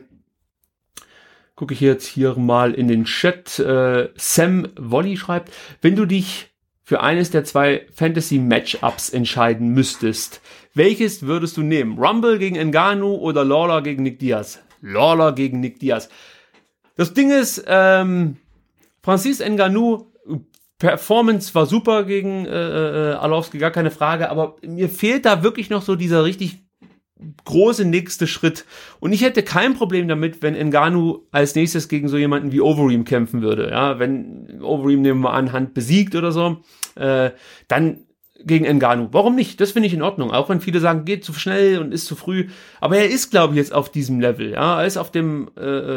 jetzt hier mal in den Chat. Sam Wolli schreibt, wenn du dich für eines der 2 Fantasy-Matchups entscheiden müsstest, welches würdest du nehmen? Rumble gegen Ngannou oder Lawler gegen Nick Diaz? Lawler gegen Nick Diaz. Das Ding ist, Francis Ngannou, Performance war super gegen Arlovski, gar keine Frage, aber mir fehlt da wirklich noch so dieser richtig große nächste Schritt. Und ich hätte kein Problem damit, wenn Ngannou als nächstes gegen so jemanden wie Overeem kämpfen würde. Ja, wenn Overeem, nehmen wir an, Hand besiegt oder so, dann gegen Ngannou. Warum nicht? Das finde ich in Ordnung. Auch wenn viele sagen, geht zu schnell und ist zu früh. Aber er ist, glaube ich, jetzt auf diesem Level. Ja, er ist auf dem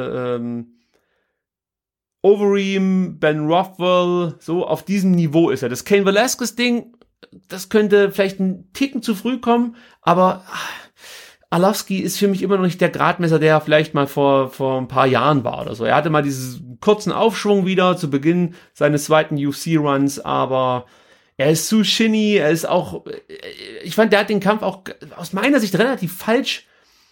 Overeem, Ben Rothwell, so auf diesem Niveau ist er. Das Cain Velasquez-Ding, das könnte vielleicht einen Ticken zu früh kommen, aber Arlovski ist für mich immer noch nicht der Gradmesser, der vielleicht mal vor ein paar Jahren war oder so. Er hatte mal diesen kurzen Aufschwung wieder zu Beginn seines zweiten UFC-Runs, aber er ist zu shinny, er ist auch, ich fand, der hat den Kampf auch aus meiner Sicht relativ falsch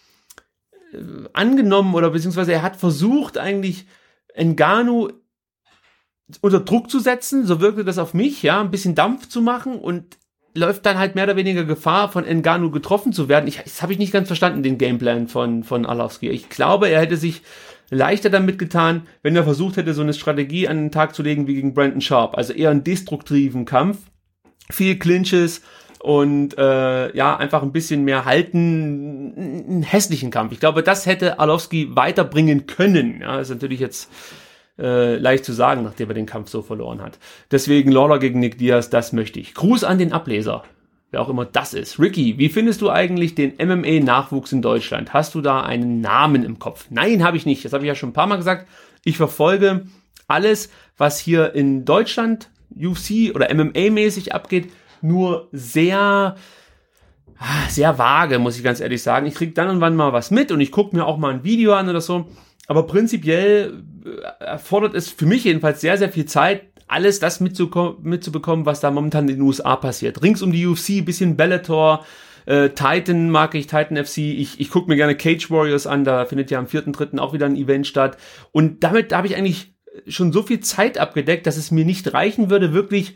angenommen oder beziehungsweise er hat versucht eigentlich Ngannou unter Druck zu setzen, so wirkte das auf mich, ja, ein bisschen Dampf zu machen und läuft dann halt mehr oder weniger Gefahr, von Ngannou getroffen zu werden. Das habe ich nicht ganz verstanden, den Gameplan von Arlovski. Ich glaube, er hätte sich leichter damit getan, wenn er versucht hätte, so eine Strategie an den Tag zu legen wie gegen Brandon Sharp. Also eher einen destruktiven Kampf, viel Clinches und einfach ein bisschen mehr halten, einen hässlichen Kampf. Ich glaube, das hätte Arlovski weiterbringen können. Ja, ist natürlich jetzt leicht zu sagen, nachdem er den Kampf so verloren hat. Deswegen Lawler gegen Nick Diaz, das möchte ich. Gruß an den Ableser, wer auch immer das ist. Ricky, wie findest du eigentlich den MMA-Nachwuchs in Deutschland? Hast du da einen Namen im Kopf? Nein, habe ich nicht. Das habe ich ja schon ein paar Mal gesagt. Ich verfolge alles, was hier in Deutschland UFC oder MMA-mäßig abgeht, nur sehr vage, muss ich ganz ehrlich sagen. Ich kriege dann und wann mal was mit und ich gucke mir auch mal ein Video an oder so. Aber prinzipiell erfordert es für mich jedenfalls sehr, sehr viel Zeit, alles das mitzubekommen, was da momentan in den USA passiert. Rings um die UFC, bisschen Bellator, Titan mag ich, Titan FC. Ich gucke mir gerne Cage Warriors an, da findet ja am 4.3. auch wieder ein Event statt. Und damit habe ich eigentlich schon so viel Zeit abgedeckt, dass es mir nicht reichen würde, wirklich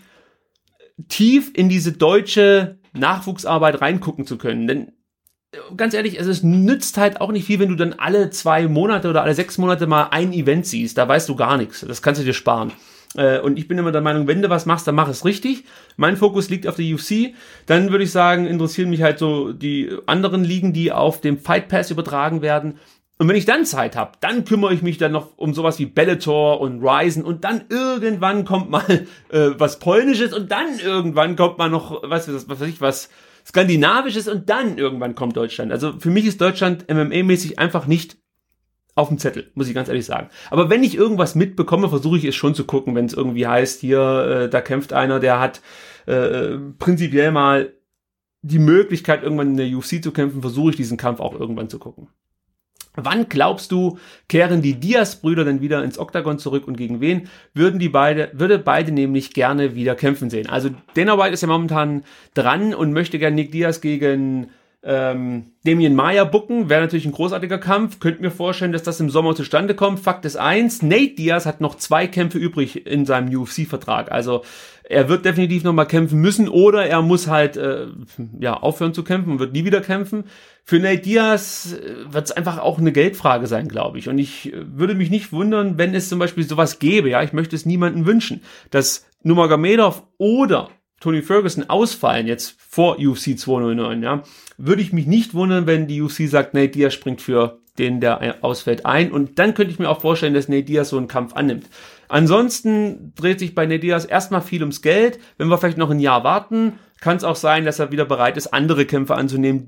tief in diese deutsche Nachwuchsarbeit reingucken zu können. Denn ganz ehrlich, es nützt halt auch nicht viel, wenn du dann alle 2 Monate oder alle 6 Monate mal ein Event siehst. Da weißt du gar nichts. Das kannst du dir sparen. Und ich bin immer der Meinung, wenn du was machst, dann mach es richtig. Mein Fokus liegt auf der UFC. Dann würde ich sagen, interessieren mich halt so die anderen Ligen, die auf dem Fight Pass übertragen werden. Und wenn ich dann Zeit habe, dann kümmere ich mich dann noch um sowas wie Bellator und Ryzen und dann irgendwann kommt mal was Polnisches und dann irgendwann kommt mal noch was Skandinavisches und dann irgendwann kommt Deutschland. Also für mich ist Deutschland MMA-mäßig einfach nicht auf dem Zettel, muss ich ganz ehrlich sagen. Aber wenn ich irgendwas mitbekomme, versuche ich es schon zu gucken, wenn es irgendwie heißt, hier, da kämpft einer, der hat prinzipiell mal die Möglichkeit, irgendwann in der UFC zu kämpfen, versuche ich diesen Kampf auch irgendwann zu gucken. Wann glaubst du, kehren die Diaz-Brüder denn wieder ins Oktagon zurück und gegen wen würde beide nämlich gerne wieder kämpfen sehen? Also Dana White ist ja momentan dran und möchte gerne Nick Diaz gegen Demian Maia booken. Wäre natürlich ein großartiger Kampf. Könnt mir vorstellen, dass das im Sommer zustande kommt. Fakt ist eins, Nate Diaz hat noch 2 Kämpfe übrig in seinem UFC-Vertrag. Also er wird definitiv nochmal kämpfen müssen oder er muss halt aufhören zu kämpfen und wird nie wieder kämpfen. Für Nate Diaz wird es einfach auch eine Geldfrage sein, glaube ich. Und ich würde mich nicht wundern, wenn es zum Beispiel sowas gäbe. Ja, ich möchte es niemandem wünschen, dass Nurmagomedov oder Tony Ferguson ausfallen jetzt vor UFC 209. Ja, würde ich mich nicht wundern, wenn die UFC sagt, Nate Diaz springt für den, der ausfällt, ein. Und dann könnte ich mir auch vorstellen, dass Nate Diaz so einen Kampf annimmt. Ansonsten dreht sich bei Nate Diaz erstmal viel ums Geld. Wenn wir vielleicht noch ein Jahr warten, kann es auch sein, dass er wieder bereit ist, andere Kämpfe anzunehmen,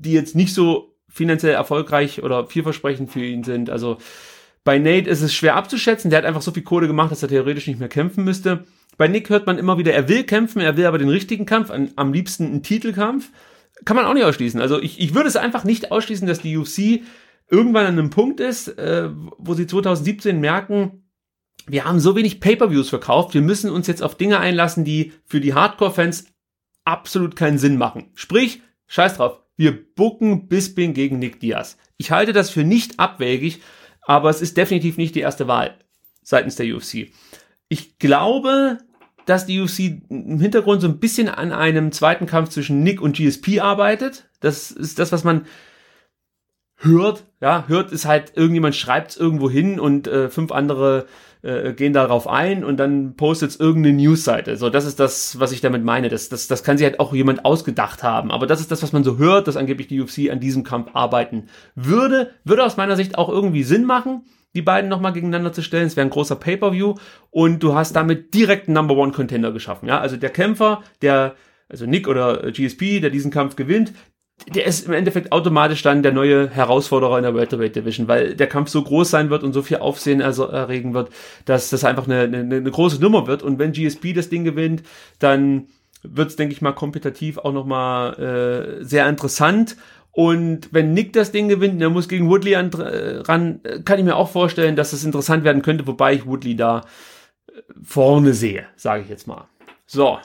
die jetzt nicht so finanziell erfolgreich oder vielversprechend für ihn sind. Also bei Nate ist es schwer abzuschätzen. Der hat einfach so viel Kohle gemacht, dass er theoretisch nicht mehr kämpfen müsste. Bei Nick hört man immer wieder, er will kämpfen, er will aber den richtigen Kampf, am liebsten einen Titelkampf. Kann man auch nicht ausschließen. Also ich würde es einfach nicht ausschließen, dass die UFC irgendwann an einem Punkt ist, wo sie 2017 merken, wir haben so wenig Pay-Per-Views verkauft, wir müssen uns jetzt auf Dinge einlassen, die für die Hardcore-Fans absolut keinen Sinn machen. Sprich, scheiß drauf, wir booken Bisping gegen Nick Diaz. Ich halte das für nicht abwegig, aber es ist definitiv nicht die erste Wahl seitens der UFC. Ich glaube, dass die UFC im Hintergrund so ein bisschen an einem zweiten Kampf zwischen Nick und GSP arbeitet. Das ist das, was man hört. Ja, hört ist halt, irgendjemand schreibt es irgendwo hin und 5 andere gehen darauf ein und dann postet es irgendeine Newsseite. So, das ist das, was ich damit meine. Das kann sich halt auch jemand ausgedacht haben. Aber das ist das, was man so hört, dass angeblich die UFC an diesem Kampf arbeiten würde. Würde aus meiner Sicht auch irgendwie Sinn machen, die beiden nochmal gegeneinander zu stellen. Es wäre ein großer Pay-Per-View und du hast damit direkt einen Number-One-Contender geschaffen. Ja, also der Kämpfer, also Nick oder GSP, der diesen Kampf gewinnt, der ist im Endeffekt automatisch dann der neue Herausforderer in der Welterweight Division, weil der Kampf so groß sein wird und so viel Aufsehen erregen wird, dass das einfach eine große Nummer wird. Und wenn GSP das Ding gewinnt, dann wird es, denke ich mal, kompetitiv auch nochmal sehr interessant. Und wenn Nick das Ding gewinnt, der muss gegen Woodley ran, kann ich mir auch vorstellen, dass es interessant werden könnte, wobei ich Woodley da vorne sehe, sage ich jetzt mal. So.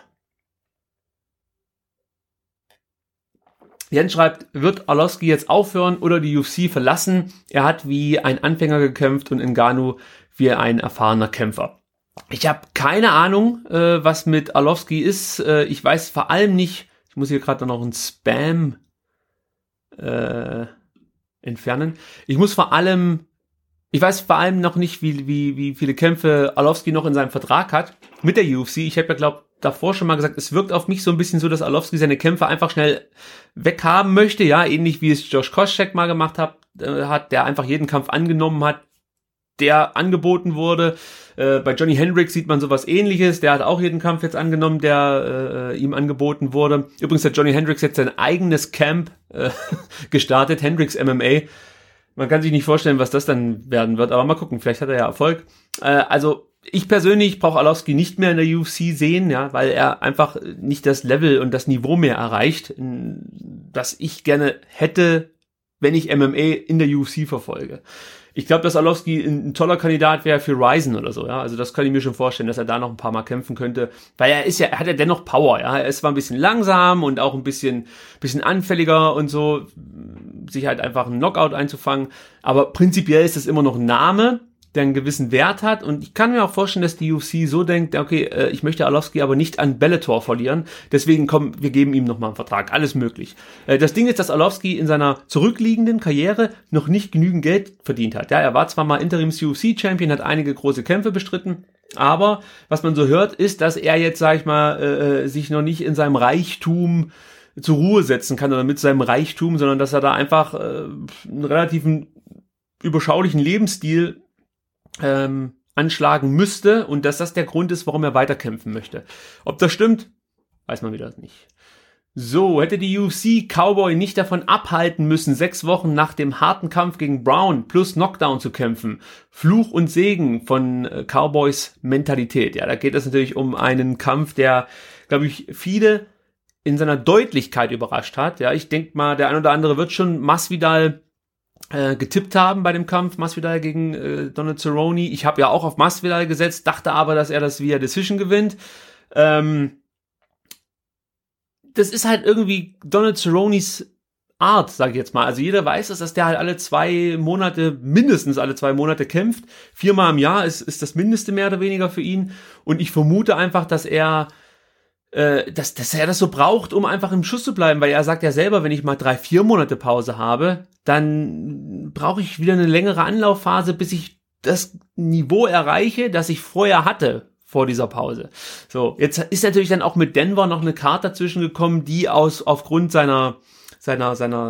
Jens schreibt, wird Arlovski jetzt aufhören oder die UFC verlassen? Er hat wie ein Anfänger gekämpft und Ngannou wie ein erfahrener Kämpfer. Ich habe keine Ahnung, was mit Arlovski ist. Ich weiß vor allem nicht, ich muss hier gerade noch einen Spam entfernen. Ich weiß vor allem noch nicht, wie viele Kämpfe Arlovski noch in seinem Vertrag hat mit der UFC. Ich habe ja, glaube davor schon mal gesagt, es wirkt auf mich so ein bisschen so, dass Arlovski seine Kämpfe einfach schnell weghaben möchte, ja, ähnlich wie es Josh Koscheck mal gemacht hat, der einfach jeden Kampf angenommen hat, der angeboten wurde. Bei Johnny Hendricks sieht man sowas Ähnliches, der hat auch jeden Kampf jetzt angenommen, der ihm angeboten wurde. Übrigens hat Johnny Hendricks jetzt sein eigenes Camp gestartet, Hendricks MMA. Man kann sich nicht vorstellen, was das dann werden wird, aber mal gucken, vielleicht hat er ja Erfolg. Also ich persönlich brauche Arlovski nicht mehr in der UFC sehen, ja, weil er einfach nicht das Level und das Niveau mehr erreicht, das ich gerne hätte, wenn ich MMA in der UFC verfolge. Ich glaube, dass Arlovski ein toller Kandidat wäre für Ryzen oder so, ja. Also das kann ich mir schon vorstellen, dass er da noch ein paar Mal kämpfen könnte, weil er hat ja dennoch Power, ja. Er ist zwar ein bisschen langsam und auch ein bisschen anfälliger und so, sich halt einfach einen Knockout einzufangen, aber prinzipiell ist das immer noch ein Name, der einen gewissen Wert hat, und ich kann mir auch vorstellen, dass die UFC so denkt, okay, ich möchte Arlovski aber nicht an Bellator verlieren, deswegen wir geben ihm nochmal einen Vertrag, alles möglich. Das Ding ist, dass Arlovski in seiner zurückliegenden Karriere noch nicht genügend Geld verdient hat. Ja, er war zwar mal Interims-UFC-Champion, hat einige große Kämpfe bestritten, aber was man so hört, ist, dass er jetzt, sag ich mal, sich noch nicht in seinem Reichtum zur Ruhe setzen kann oder mit seinem Reichtum, sondern dass er da einfach einen relativen überschaulichen Lebensstil anschlagen müsste und dass das der Grund ist, warum er weiterkämpfen möchte. Ob das stimmt, weiß man wieder nicht. So, hätte die UFC Cowboy nicht davon abhalten müssen, 6 Wochen nach dem harten Kampf gegen Brown plus Knockdown zu kämpfen. Fluch und Segen von Cowboys Mentalität. Ja, da geht es natürlich um einen Kampf, der, glaube ich, viele in seiner Deutlichkeit überrascht hat. Ja, ich denke mal, der ein oder andere wird schon Masvidal getippt haben bei dem Kampf Masvidal gegen Donald Cerrone. Ich habe ja auch auf Masvidal gesetzt, dachte aber, dass er das via Decision gewinnt. Das ist halt irgendwie Donald Cerrones Art, sage ich jetzt mal. Also jeder weiß es, dass der halt mindestens alle 2 Monate kämpft. 4-mal im Jahr ist das Mindeste mehr oder weniger für ihn. Und ich vermute einfach, dass er das so braucht, um einfach im Schuss zu bleiben, weil er sagt ja selber, wenn ich mal 3-4 Monate Pause habe, dann brauche ich wieder eine längere Anlaufphase, bis ich das Niveau erreiche, das ich vorher hatte, vor dieser Pause. So, jetzt ist natürlich dann auch mit Denver noch eine Karte dazwischen gekommen, die aufgrund seiner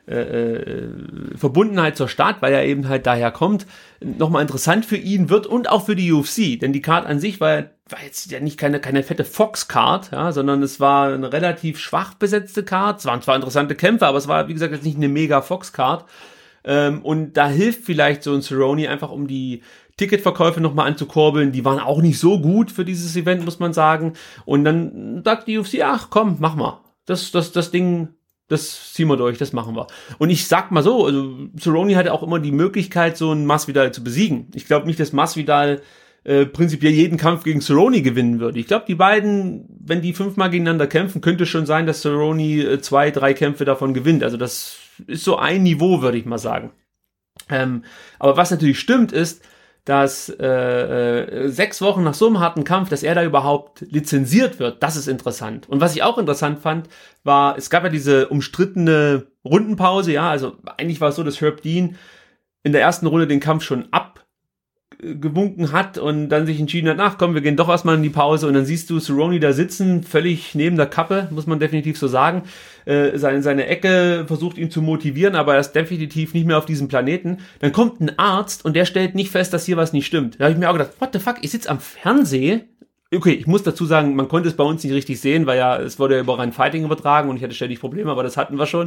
Verbundenheit zur Stadt, weil er eben halt daher kommt, nochmal interessant für ihn wird und auch für die UFC, denn die Card an sich war jetzt ja nicht keine fette Fox-Card, ja, sondern es war eine relativ schwach besetzte Card. Es waren zwar interessante Kämpfe, aber es war, wie gesagt, jetzt nicht eine mega Fox-Card. Und da hilft vielleicht so ein Cerrone einfach, um die Ticketverkäufe nochmal anzukurbeln. Die waren auch nicht so gut für dieses Event, muss man sagen. Und dann sagt die UFC, ach komm, mach mal. Das Ding, das ziehen wir durch, das machen wir. Und ich sag mal so, also Cerrone hatte auch immer die Möglichkeit, so einen Masvidal zu besiegen. Ich glaube nicht, dass Masvidal prinzipiell jeden Kampf gegen Cerrone gewinnen würde. Ich glaube, die beiden, wenn die 5-mal gegeneinander kämpfen, könnte schon sein, dass Cerrone 2, 3 Kämpfe davon gewinnt. Also das ist so ein Niveau, würde ich mal sagen. Aber was natürlich stimmt, ist, dass 6 Wochen nach so einem harten Kampf, dass er da überhaupt lizenziert wird, das ist interessant. Und was ich auch interessant fand, war, es gab ja diese umstrittene Rundenpause, ja, also eigentlich war es so, dass Herb Dean in der ersten Runde den Kampf schon abgewunken hat und dann sich entschieden hat, ach komm, wir gehen doch erstmal in die Pause, und dann siehst du Cerrone da sitzen, völlig neben der Kappe, muss man definitiv so sagen, seine Ecke versucht ihn zu motivieren, aber er ist definitiv nicht mehr auf diesem Planeten. Dann kommt ein Arzt und der stellt nicht fest, dass hier was nicht stimmt. Da habe ich mir auch gedacht, what the fuck, ich sitze am Fernsehen. Okay, ich muss dazu sagen, man konnte es bei uns nicht richtig sehen, weil ja, es wurde ja über Rhein Fighting übertragen und ich hatte ständig Probleme, aber das hatten wir schon.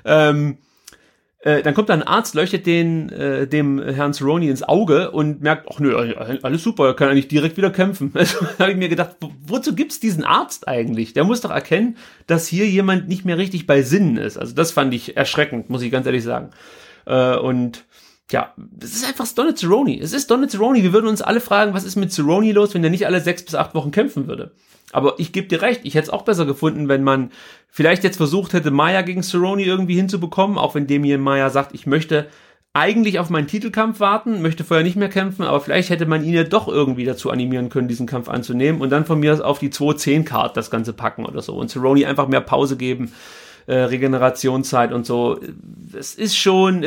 Dann kommt da ein Arzt, leuchtet dem Herrn Cerrone ins Auge und merkt, ach nö, alles super, er kann eigentlich direkt wieder kämpfen. Also da habe ich mir gedacht, wozu gibt's diesen Arzt eigentlich? Der muss doch erkennen, dass hier jemand nicht mehr richtig bei Sinnen ist. Also das fand ich erschreckend, muss ich ganz ehrlich sagen. Und ja, das ist einfach Donald Cerrone. Es ist Donald Cerrone. Wir würden uns alle fragen, was ist mit Cerrone los, wenn der nicht alle 6 bis 8 Wochen kämpfen würde. Aber ich gebe dir recht, ich hätte es auch besser gefunden, wenn man vielleicht jetzt versucht hätte, Maia gegen Cerrone irgendwie hinzubekommen, auch wenn Demian Maia sagt, ich möchte eigentlich auf meinen Titelkampf warten, möchte vorher nicht mehr kämpfen, aber vielleicht hätte man ihn ja doch irgendwie dazu animieren können, diesen Kampf anzunehmen und dann von mir aus auf die 2-10-Card das Ganze packen oder so und Cerrone einfach mehr Pause geben, Regenerationszeit und so. Es ist schon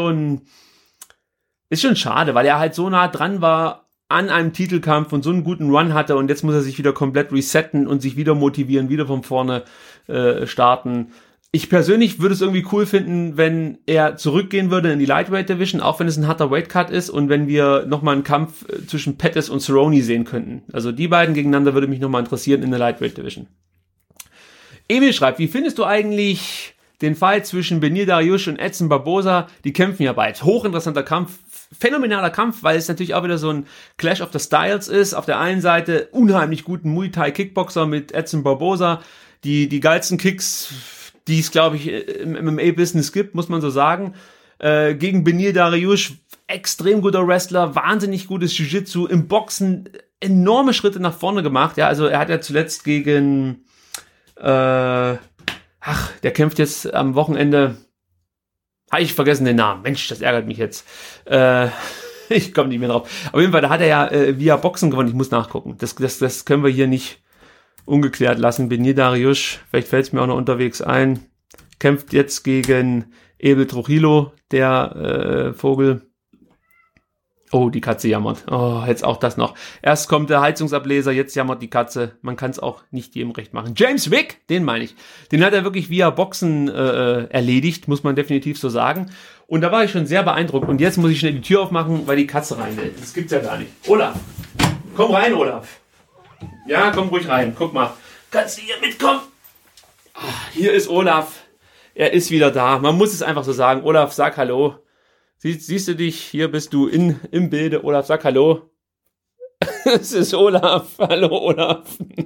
schade, weil er halt so nah dran war an einem Titelkampf und so einen guten Run hatte und jetzt muss er sich wieder komplett resetten und sich wieder motivieren, wieder von vorne starten. Ich persönlich würde es irgendwie cool finden, wenn er zurückgehen würde in die Lightweight Division, auch wenn es ein harter Weightcut ist, und wenn wir nochmal einen Kampf zwischen Pettis und Cerrone sehen könnten. Also die beiden gegeneinander würde mich nochmal interessieren in der Lightweight Division. Emil schreibt, wie findest du eigentlich den Fight zwischen Benil Dariush und Edson Barboza? Die kämpfen ja bald. Hochinteressanter Kampf. Phänomenaler Kampf, weil es natürlich auch wieder so ein Clash of the Styles ist. Auf der einen Seite unheimlich guten Muay Thai Kickboxer mit Edson Barboza, die geilsten Kicks, die es, glaube ich, im MMA-Business gibt, muss man so sagen. Gegen Benil Dariush, extrem guter Wrestler, wahnsinnig gutes Jiu-Jitsu, im Boxen enorme Schritte nach vorne gemacht. Ja, also er hat ja zuletzt gegen, der kämpft jetzt am Wochenende. Habe ich vergessen den Namen. Mensch, das ärgert mich jetzt. Ich komme nicht mehr drauf. Auf jeden Fall, da hat er ja via Boxen gewonnen. Ich muss nachgucken. Das können wir hier nicht ungeklärt lassen. Benil Dariush, vielleicht fällt es mir auch noch unterwegs ein, kämpft jetzt gegen Abel Trujillo, der Vogel. Oh, die Katze jammert. Oh, jetzt auch das noch. Erst kommt der Heizungsableser, jetzt jammert die Katze. Man kann es auch nicht jedem recht machen. James Wick, den meine ich. Den hat er wirklich via Boxen erledigt, muss man definitiv so sagen. Und da war ich schon sehr beeindruckt. Und jetzt muss ich schnell die Tür aufmachen, weil die Katze rein will. Das gibt's ja gar nicht. Olaf, komm rein, Olaf. Ja, komm ruhig rein. Guck mal. Kannst du hier mitkommen? Hier ist Olaf. Er ist wieder da. Man muss es einfach so sagen. Olaf, sag Hallo. Siehst du dich? Hier bist du im Bilde. Olaf, sag Hallo. Es ist Olaf. Hallo, Olaf.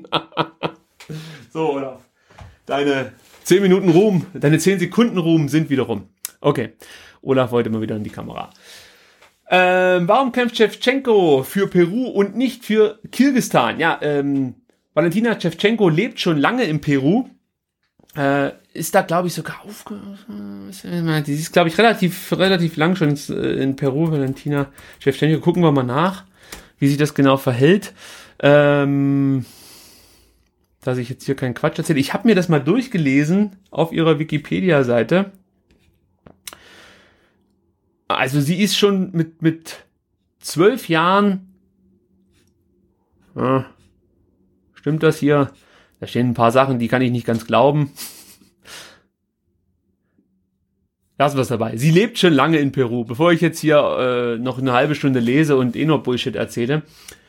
So, Olaf. Deine 10 Minuten Ruhm, deine 10 Sekunden Ruhm sind wieder rum. Okay. Olaf wollte mal wieder in die Kamera. Warum kämpft Shevchenko für Peru und nicht für Kirgisistan? Ja, Valentina Shevchenko lebt schon lange in Peru. Ist da, glaube ich, sogar die ist, glaube ich, relativ lang schon in Peru, Valentina Shevchenko. Gucken wir mal nach, wie sich das genau verhält. Dass ich jetzt hier keinen Quatsch erzähle. Ich habe mir das mal durchgelesen auf ihrer Wikipedia-Seite. Also sie ist schon mit 12 Jahren, stimmt das hier? Da stehen ein paar Sachen, die kann ich nicht ganz glauben. lassen wir es dabei. Sie lebt schon lange in Peru. Bevor ich jetzt hier noch eine halbe Stunde lese und nur Bullshit erzähle.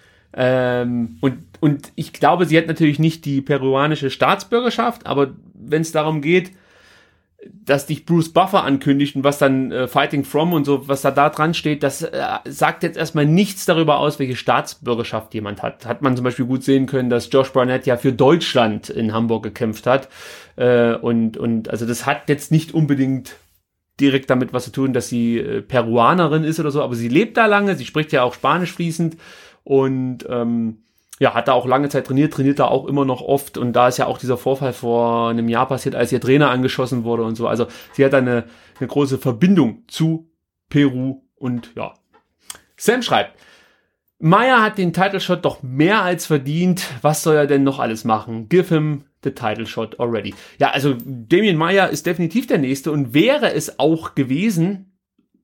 Und ich glaube, sie hat natürlich nicht die peruanische Staatsbürgerschaft, aber wenn es darum geht, dass dich Bruce Buffer ankündigt und was dann Fighting From und so, was da dran steht, das sagt jetzt erstmal nichts darüber aus, welche Staatsbürgerschaft jemand hat. Hat man zum Beispiel gut sehen können, dass Josh Barnett ja für Deutschland in Hamburg gekämpft hat. Und also das hat jetzt nicht unbedingt direkt damit was zu tun, dass sie Peruanerin ist oder so, aber sie lebt da lange, sie spricht ja auch Spanisch fließend und hat da auch lange Zeit trainiert da auch immer noch oft und da ist ja auch dieser Vorfall vor einem Jahr passiert, als ihr Trainer angeschossen wurde und so. Also sie hat da eine große Verbindung zu Peru und ja. Sam schreibt, Maia hat den Title Shot doch mehr als verdient. Was soll er denn noch alles machen? Give him the title shot already. Ja, also Demian Maia ist definitiv der Nächste und wäre es auch gewesen,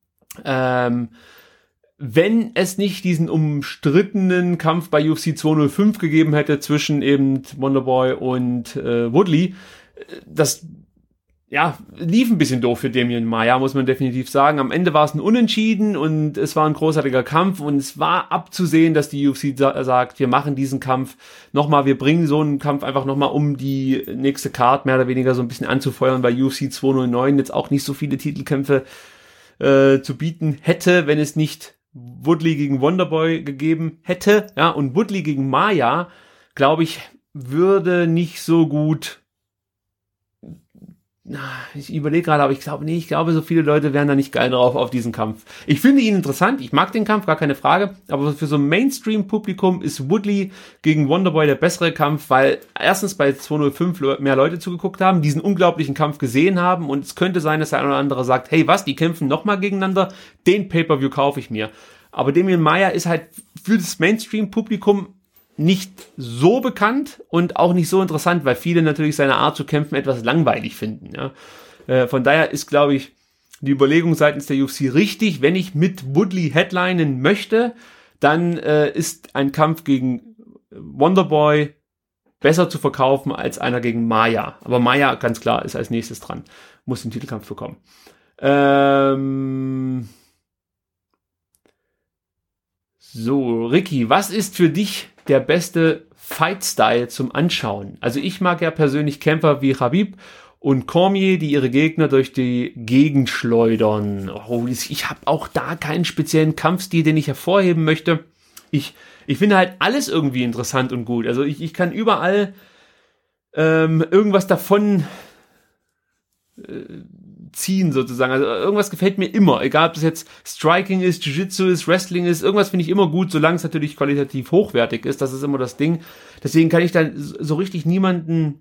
wenn es nicht diesen umstrittenen Kampf bei UFC 205 gegeben hätte zwischen eben Wonderboy und Woodley. Das lief ein bisschen doof für Demian Maia, muss man definitiv sagen. Am Ende war es ein Unentschieden und es war ein großartiger Kampf und es war abzusehen, dass die UFC sagt, wir machen diesen Kampf nochmal, wir bringen so einen Kampf einfach nochmal, um die nächste Card mehr oder weniger so ein bisschen anzufeuern, weil UFC 209 jetzt auch nicht so viele Titelkämpfe zu bieten hätte, wenn es nicht Woodley gegen Wonderboy gegeben hätte. Ja, und Woodley gegen Maia, glaube ich, würde nicht so gut. Ich überlege gerade, aber ich glaube, so viele Leute wären da nicht geil drauf auf diesen Kampf. Ich finde ihn interessant, ich mag den Kampf, gar keine Frage, aber für so ein Mainstream-Publikum ist Woodley gegen Wonderboy der bessere Kampf, weil erstens bei 205 mehr Leute zugeguckt haben, diesen unglaublichen Kampf gesehen haben und es könnte sein, dass der eine oder andere sagt, hey, was, die kämpfen nochmal gegeneinander, den Pay-Per-View kaufe ich mir. Aber Demian Maia ist halt für das Mainstream-Publikum nicht so bekannt und auch nicht so interessant, weil viele natürlich seine Art zu kämpfen etwas langweilig finden. Ja. Von daher ist, glaube ich, die Überlegung seitens der UFC richtig. Wenn ich mit Woodley headlinen möchte, dann ist ein Kampf gegen Wonderboy besser zu verkaufen als einer gegen Maia. Aber Maia, ganz klar, ist als nächstes dran. Muss den Titelkampf bekommen. So, Ricky, was ist für dich der beste Fight-Style zum Anschauen? Also ich mag ja persönlich Kämpfer wie Khabib und Cormier, die ihre Gegner durch die Gegend schleudern. Ich habe auch da keinen speziellen Kampfstil, den ich hervorheben möchte. Ich finde halt alles irgendwie interessant und gut. Also ich kann überall irgendwas davon ziehen sozusagen. Also irgendwas gefällt mir immer. Egal, ob das jetzt Striking ist, Jiu-Jitsu ist, Wrestling ist. Irgendwas finde ich immer gut, solange es natürlich qualitativ hochwertig ist. Das ist immer das Ding. Deswegen kann ich da so richtig niemanden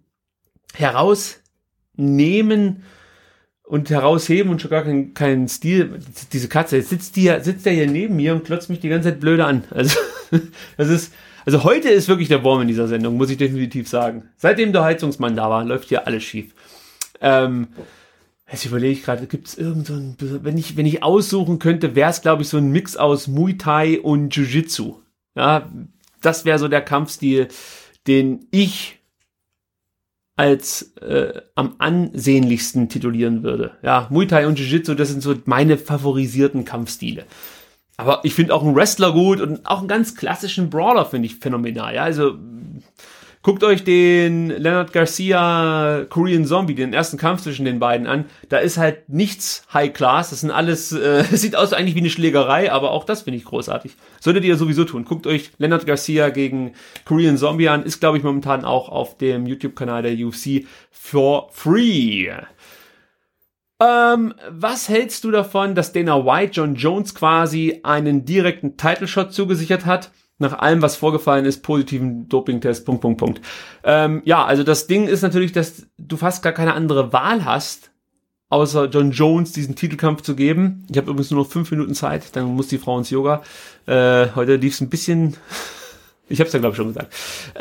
herausnehmen und herausheben und schon gar keinen Stil. Diese Katze, jetzt sitzt der hier neben mir und klotzt mich die ganze Zeit blöde an. Also, also heute ist wirklich der Wurm in dieser Sendung, muss ich definitiv sagen. Seitdem der Heizungsmann da war, läuft hier alles schief. Jetzt überlege ich gerade, gibt es irgendeinen, wenn ich aussuchen könnte, wäre es, glaube ich, so ein Mix aus Muay Thai und Jiu-Jitsu. Ja, das wäre so der Kampfstil, den ich als am ansehnlichsten titulieren würde. Ja, Muay Thai und Jiu-Jitsu, das sind so meine favorisierten Kampfstile. Aber ich finde auch einen Wrestler gut und auch einen ganz klassischen Brawler finde ich phänomenal. Ja, also guckt euch den Leonard Garcia Korean Zombie, den ersten Kampf zwischen den beiden an. Da ist halt nichts High Class. Das sind alles, sieht aus eigentlich wie eine Schlägerei, aber auch das finde ich großartig. Solltet ihr sowieso tun. Guckt euch Leonard Garcia gegen Korean Zombie an. Ist, glaube ich, momentan auch auf dem YouTube-Kanal der UFC for free. Was hältst du davon, dass Dana White John Jones quasi einen direkten Title-Shot zugesichert hat? Nach allem, was vorgefallen ist, positiven Dopingtest, ... Ja, also das Ding ist natürlich, dass du fast gar keine andere Wahl hast, außer John Jones diesen Titelkampf zu geben. Ich habe übrigens nur noch 5 Minuten Zeit, dann muss die Frau ins Yoga. Heute lief es ein bisschen, ich habe es ja, glaube ich, schon gesagt.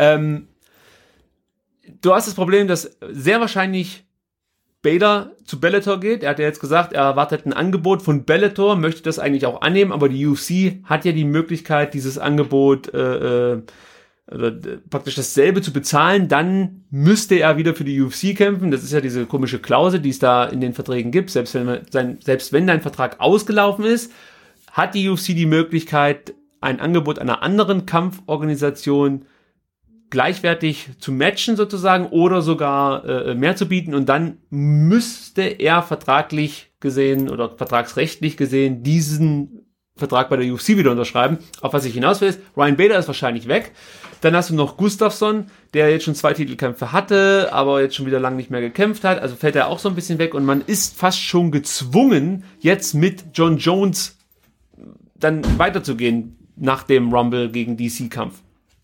Du hast das Problem, dass sehr wahrscheinlich Bader zu Bellator geht. Er hat ja jetzt gesagt, er erwartet ein Angebot von Bellator, möchte das eigentlich auch annehmen, aber die UFC hat ja die Möglichkeit, dieses Angebot oder praktisch dasselbe zu bezahlen, dann müsste er wieder für die UFC kämpfen. Das ist ja diese komische Klausel, die es da in den Verträgen gibt. Selbst wenn dein Vertrag ausgelaufen ist, hat die UFC die Möglichkeit, ein Angebot einer anderen Kampforganisation gleichwertig zu matchen sozusagen oder sogar mehr zu bieten, und dann müsste er vertraglich gesehen oder vertragsrechtlich gesehen diesen Vertrag bei der UFC wieder unterschreiben. Auf was ich hinaus will ist, Ryan Bader ist wahrscheinlich weg. Dann hast du noch Gustafsson, der jetzt schon 2 Titelkämpfe hatte, aber jetzt schon wieder lange nicht mehr gekämpft hat. Also fällt er auch so ein bisschen weg, und man ist fast schon gezwungen, jetzt mit John Jones dann weiterzugehen nach dem Rumble gegen DC-Kampf.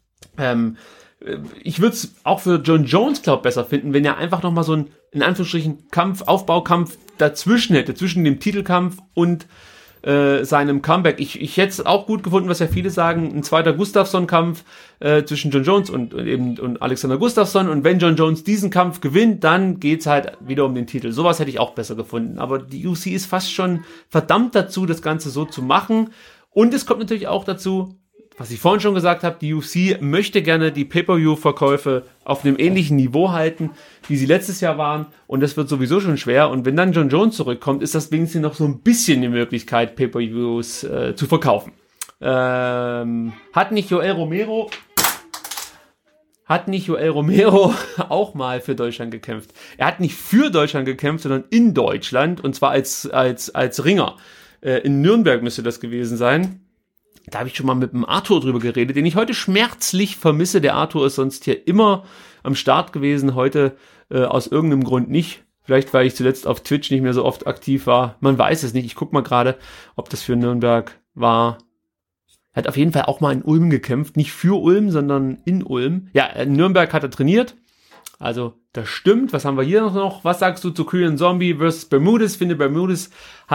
Ich würde es auch für John Jones, glaube ich, besser finden, wenn er einfach nochmal so einen, in Anführungsstrichen, Aufbaukampf dazwischen hätte, zwischen dem Titelkampf und seinem Comeback. Ich hätte es auch gut gefunden, was ja viele sagen, ein zweiter Gustafsson-Kampf zwischen John Jones und Alexander Gustafsson, und wenn John Jones diesen Kampf gewinnt, dann geht's halt wieder um den Titel. Sowas hätte ich auch besser gefunden, aber die UFC ist fast schon verdammt dazu, das Ganze so zu machen, und es kommt natürlich auch dazu, was ich vorhin schon gesagt habe, die UFC möchte gerne die Pay-Per-View-Verkäufe auf einem ähnlichen Niveau halten, wie sie letztes Jahr waren, und das wird sowieso schon schwer, und wenn dann John Jones zurückkommt, ist das wenigstens noch so ein bisschen die Möglichkeit, Pay-Per-Views zu verkaufen. Hat nicht Joel Romero auch mal für Deutschland gekämpft? Er hat nicht für Deutschland gekämpft, sondern in Deutschland, und zwar als Ringer. In Nürnberg müsste das gewesen sein. Da habe ich schon mal mit dem Arthur drüber geredet, den ich heute schmerzlich vermisse. Der Arthur ist sonst hier immer am Start gewesen, heute aus irgendeinem Grund nicht. Vielleicht, weil ich zuletzt auf Twitch nicht mehr so oft aktiv war. Man weiß es nicht. Ich guck mal gerade, ob das für Nürnberg war. Er hat auf jeden Fall auch mal in Ulm gekämpft. Nicht für Ulm, sondern in Ulm. Ja, in Nürnberg hat er trainiert. Also, das stimmt. Was haben wir hier noch? Was sagst du zu Korean Zombie versus Bermudez? Ich finde, Bermudez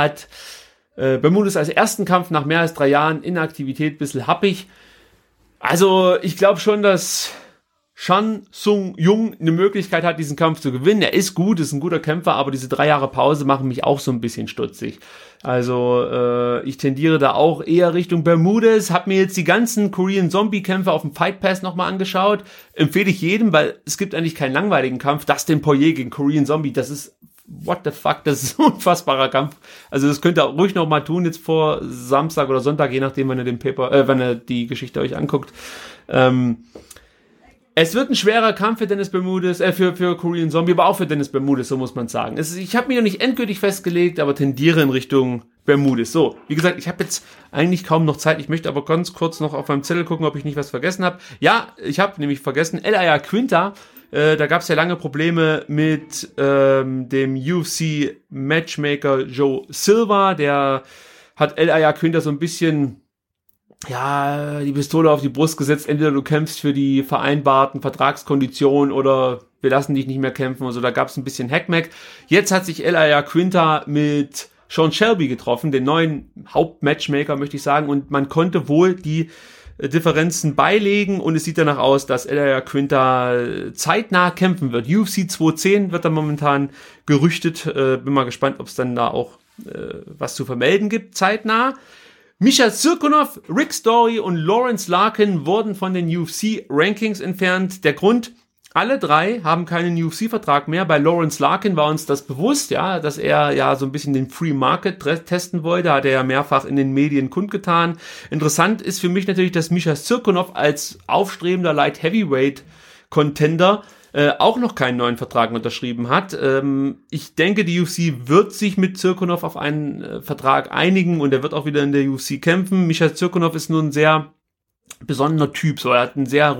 als ersten Kampf nach mehr als 3 Jahren Inaktivität ein bisschen happig. Also ich glaube schon, dass Chan Sung Jung eine Möglichkeit hat, diesen Kampf zu gewinnen. Er ist gut, ist ein guter Kämpfer, aber diese 3 Jahre Pause machen mich auch so ein bisschen stutzig. Also ich tendiere da auch eher Richtung Bermudez. Hab mir jetzt die ganzen Korean Zombie-Kämpfe auf dem Fight Pass nochmal angeschaut. Empfehle ich jedem, weil es gibt eigentlich keinen langweiligen Kampf. Dustin Poirier gegen Korean Zombie, das ist what the fuck, das ist ein unfassbarer Kampf. Also das könnt ihr ruhig noch mal tun, jetzt vor Samstag oder Sonntag, je nachdem, wenn ihr die Geschichte euch anguckt. Es wird ein schwerer Kampf für Dennis Bermudez, für Korean Zombie, aber auch für Dennis Bermudez, so muss man sagen. Ich habe mich noch nicht endgültig festgelegt, aber tendiere in Richtung Bermudez. So, wie gesagt, ich habe jetzt eigentlich kaum noch Zeit. Ich möchte aber ganz kurz noch auf meinem Zettel gucken, ob ich nicht was vergessen habe. Ja, ich habe nämlich vergessen, El Ayaquinta. Da gab es ja lange Probleme mit dem UFC-Matchmaker Joe Silva. Der hat El Ayaquinta so ein bisschen die Pistole auf die Brust gesetzt. Entweder du kämpfst für die vereinbarten Vertragskonditionen oder wir lassen dich nicht mehr kämpfen. Also da gab es ein bisschen Hackmack. Jetzt hat sich El Ayaquinta mit Sean Shelby getroffen, den neuen Hauptmatchmaker, möchte ich sagen. Und man konnte wohl die Differenzen beilegen, und es sieht danach aus, dass El Ayaquinta zeitnah kämpfen wird. UFC 210 wird da momentan gerüchtet. Bin mal gespannt, ob es dann da auch was zu vermelden gibt, zeitnah. Misha Cirkunov, Rick Story und Lawrence Larkin wurden von den UFC-Rankings entfernt. Der Grund: alle 3 haben keinen UFC-Vertrag mehr. Bei Lawrence Larkin war uns das bewusst, ja, dass er ja so ein bisschen den Free Market testen wollte, hat er ja mehrfach in den Medien kundgetan. Interessant ist für mich natürlich, dass Misha Cirkunov als aufstrebender Light Heavyweight Contender auch noch keinen neuen Vertrag unterschrieben hat. Ich denke, die UFC wird sich mit Cirkunov auf einen Vertrag einigen, und er wird auch wieder in der UFC kämpfen. Misha Cirkunov ist nun ein sehr besonderer Typ, so, er hat einen sehr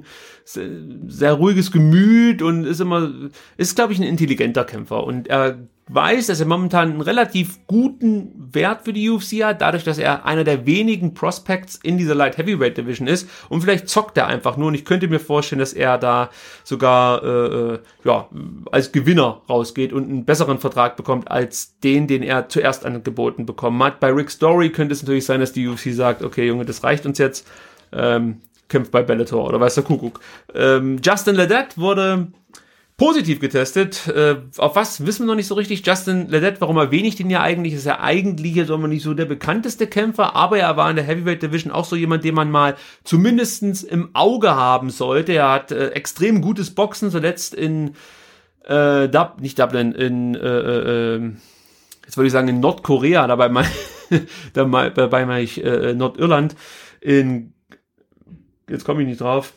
ruhiges Gemüt und ist, glaube ich, ein intelligenter Kämpfer, und er weiß, dass er momentan einen relativ guten Wert für die UFC hat, dadurch, dass er einer der wenigen Prospects in dieser Light Heavyweight Division ist, und vielleicht zockt er einfach nur, und ich könnte mir vorstellen, dass er da sogar als Gewinner rausgeht und einen besseren Vertrag bekommt als den er zuerst angeboten bekommen hat. Bei Rick Story könnte es natürlich sein, dass die UFC sagt, okay Junge, das reicht uns jetzt, kämpft bei Bellator oder weiß der Kuckuck. Justin Ledet wurde Positiv getestet. Auf was wissen wir noch nicht so richtig. Justin Ledet, warum erwähne ich den ja eigentlich? Ist ja eigentlich jetzt aber nicht so der bekannteste Kämpfer, aber er war in der Heavyweight Division auch so jemand, den man mal zumindestens im Auge haben sollte. Er hat extrem gutes Boxen, zuletzt in nicht Dublin, jetzt würde ich sagen in Nordkorea, dabei meine ich Nordirland, jetzt komme ich nicht drauf,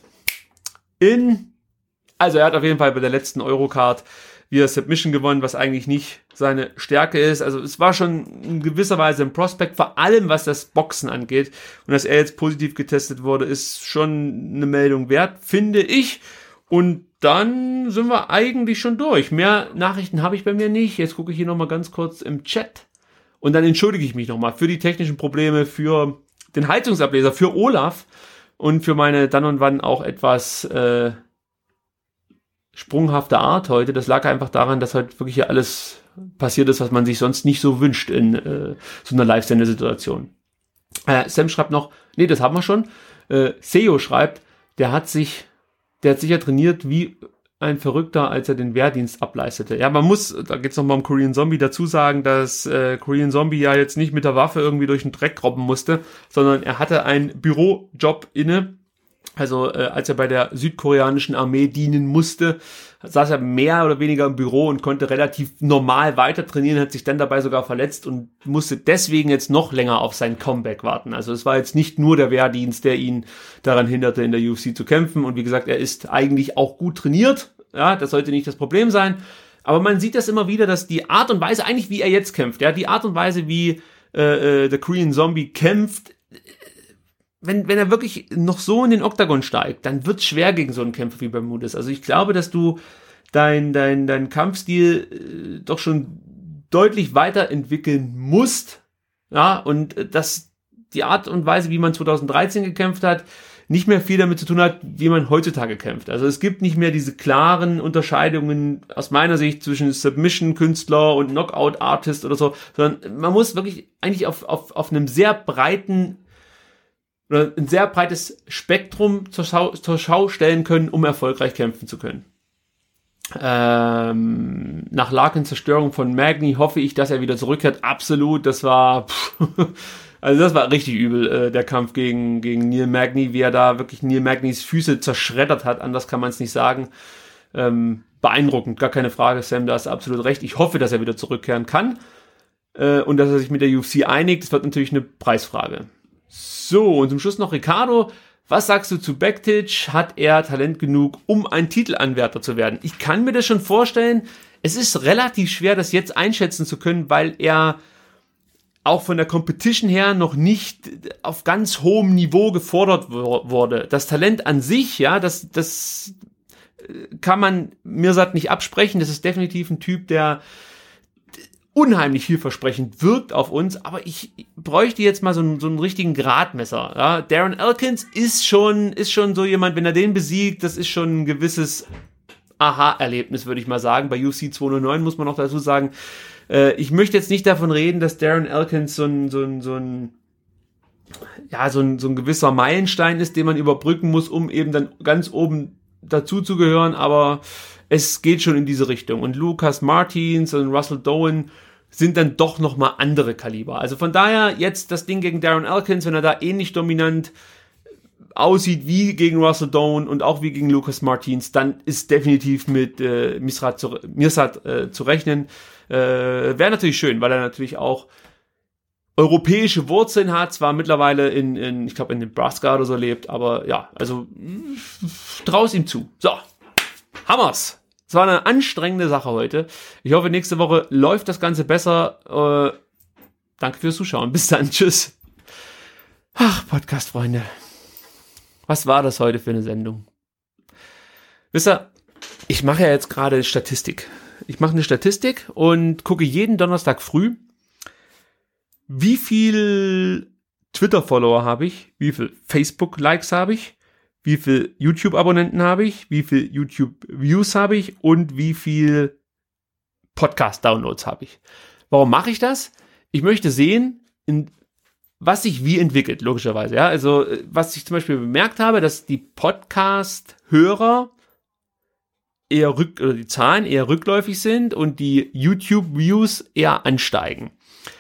also er hat auf jeden Fall bei der letzten Eurocard via Submission gewonnen, was eigentlich nicht seine Stärke ist. Also es war schon in gewisser Weise ein Prospect, vor allem was das Boxen angeht. Und dass er jetzt positiv getestet wurde, ist schon eine Meldung wert, finde ich. Und dann sind wir eigentlich schon durch. Mehr Nachrichten habe ich bei mir nicht. Jetzt gucke ich hier nochmal ganz kurz im Chat. Und dann entschuldige ich mich nochmal für die technischen Probleme, für den Heizungsableser, für Olaf und für meine dann und wann auch etwas sprunghafte Art heute. Das lag einfach daran, dass heute wirklich hier alles passiert ist, was man sich sonst nicht so wünscht in so einer Live-Sendesituation. Sam schreibt noch, nee, das haben wir schon. Seo schreibt, der hat sicher trainiert wie ein Verrückter, als er den Wehrdienst ableistete. Ja, man muss, da geht's nochmal um Korean Zombie, dazu sagen, dass Korean Zombie ja jetzt nicht mit der Waffe irgendwie durch den Dreck robben musste, sondern er hatte einen Bürojob inne. Also als er bei der südkoreanischen Armee dienen musste, saß er mehr oder weniger im Büro und konnte relativ normal weiter trainieren, hat sich dann dabei sogar verletzt und musste deswegen jetzt noch länger auf sein Comeback warten. Also es war jetzt nicht nur der Wehrdienst, der ihn daran hinderte, in der UFC zu kämpfen. Und wie gesagt, er ist eigentlich auch gut trainiert. Ja, das sollte nicht das Problem sein. Aber man sieht das immer wieder, dass die Art und Weise, eigentlich wie er jetzt kämpft, ja, die Art und Weise, wie der Korean Zombie kämpft, wenn er wirklich noch so in den Oktagon steigt, dann wird es schwer gegen so einen Kämpfer wie Bermudez. Also ich glaube, dass du dein Kampfstil doch schon deutlich weiterentwickeln musst. Ja, und dass die Art und Weise, wie man 2013 gekämpft hat, nicht mehr viel damit zu tun hat, wie man heutzutage kämpft. Also es gibt nicht mehr diese klaren Unterscheidungen aus meiner Sicht zwischen Submission-Künstler und Knockout-Artist oder so, sondern man muss wirklich eigentlich auf einem sehr breiten oder ein sehr breites Spektrum zur Schau stellen können, um erfolgreich kämpfen zu können. Nach Larkins Zerstörung von Magny hoffe ich, dass er wieder zurückkehrt. Absolut, das war richtig übel, der Kampf gegen Neil Magny, wie er da wirklich Neil Magnys Füße zerschreddert hat, anders kann man es nicht sagen. Beeindruckend, gar keine Frage, Sam, da hast du absolut recht. Ich hoffe, dass er wieder zurückkehren kann und dass er sich mit der UFC einigt. Das wird natürlich eine Preisfrage. So, und zum Schluss noch Ricardo. Was sagst du zu Bektic? Hat er Talent genug, um ein Titelanwärter zu werden? Ich kann mir das schon vorstellen. Es ist relativ schwer, das jetzt einschätzen zu können, weil er auch von der Competition her noch nicht auf ganz hohem Niveau gefordert wurde. Das Talent an sich, ja, das kann man Mirsad nicht absprechen. Das ist definitiv ein Typ, der unheimlich vielversprechend wirkt auf uns, aber ich bräuchte jetzt mal so einen richtigen Gradmesser. Ja? Darren Elkins ist schon so jemand, wenn er den besiegt, das ist schon ein gewisses Aha-Erlebnis, würde ich mal sagen. Bei UFC 209 muss man noch dazu sagen, ich möchte jetzt nicht davon reden, dass Darren Elkins so ein gewisser Meilenstein ist, den man überbrücken muss, um eben dann ganz oben dazu zu gehören, aber es geht schon in diese Richtung. Und Lucas Martins und Russell Dowen sind dann doch nochmal andere Kaliber. Also von daher jetzt das Ding gegen Darren Elkins, wenn er da ähnlich dominant aussieht wie gegen Russell Dowen und auch wie gegen Lucas Martins, dann ist definitiv mit Mirsad zu rechnen. Wäre natürlich schön, weil er natürlich auch europäische Wurzeln hat, zwar mittlerweile ich glaube in Nebraska oder so lebt, aber ja, also trau's ihm zu. So, Hammers! Es war eine anstrengende Sache heute. Ich hoffe, nächste Woche läuft das Ganze besser. Danke fürs Zuschauen. Bis dann. Tschüss. Ach, Podcast-Freunde. Was war das heute für eine Sendung? Wisst ihr, ich mache ja jetzt gerade Statistik. Ich mache eine Statistik und gucke jeden Donnerstag früh, wie viel Twitter-Follower habe ich, wie viel Facebook-Likes habe ich, wie viel YouTube-Abonnenten habe ich, wie viel YouTube-Views habe ich und wie viel Podcast-Downloads habe ich. Warum mache ich das? Ich möchte sehen, was sich wie entwickelt, logischerweise. Ja? Also was ich zum Beispiel bemerkt habe, dass die Podcast-Hörer die Zahlen eher rückläufig sind und die YouTube-Views eher ansteigen.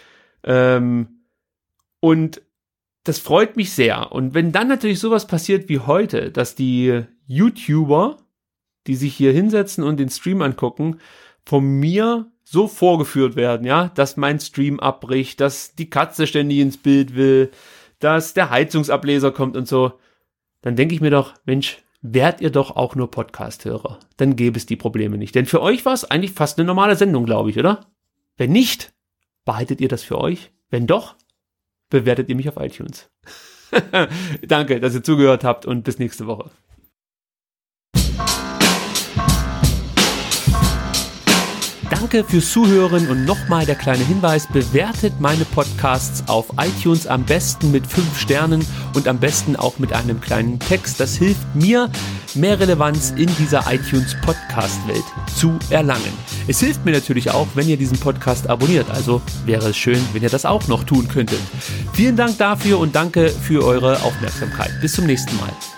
Und das freut mich sehr. Und wenn dann natürlich sowas passiert wie heute, dass die YouTuber, die sich hier hinsetzen und den Stream angucken, von mir so vorgeführt werden, ja, dass mein Stream abbricht, dass die Katze ständig ins Bild will, dass der Heizungsableser kommt und so, dann denke ich mir doch, Mensch, wärt ihr doch auch nur Podcast-Hörer. Dann gäbe es die Probleme nicht. Denn für euch war es eigentlich fast eine normale Sendung, glaube ich, oder? Wenn nicht, behaltet ihr das für euch? Wenn doch, bewertet ihr mich auf iTunes. Danke, dass ihr zugehört habt und bis nächste Woche. Danke fürs Zuhören und nochmal der kleine Hinweis, bewertet meine Podcasts auf iTunes am besten mit 5 Sternen und am besten auch mit einem kleinen Text. Das hilft mir, mehr Relevanz in dieser iTunes-Podcast-Welt zu erlangen. Es hilft mir natürlich auch, wenn ihr diesen Podcast abonniert, also wäre es schön, wenn ihr das auch noch tun könntet. Vielen Dank dafür und danke für eure Aufmerksamkeit. Bis zum nächsten Mal.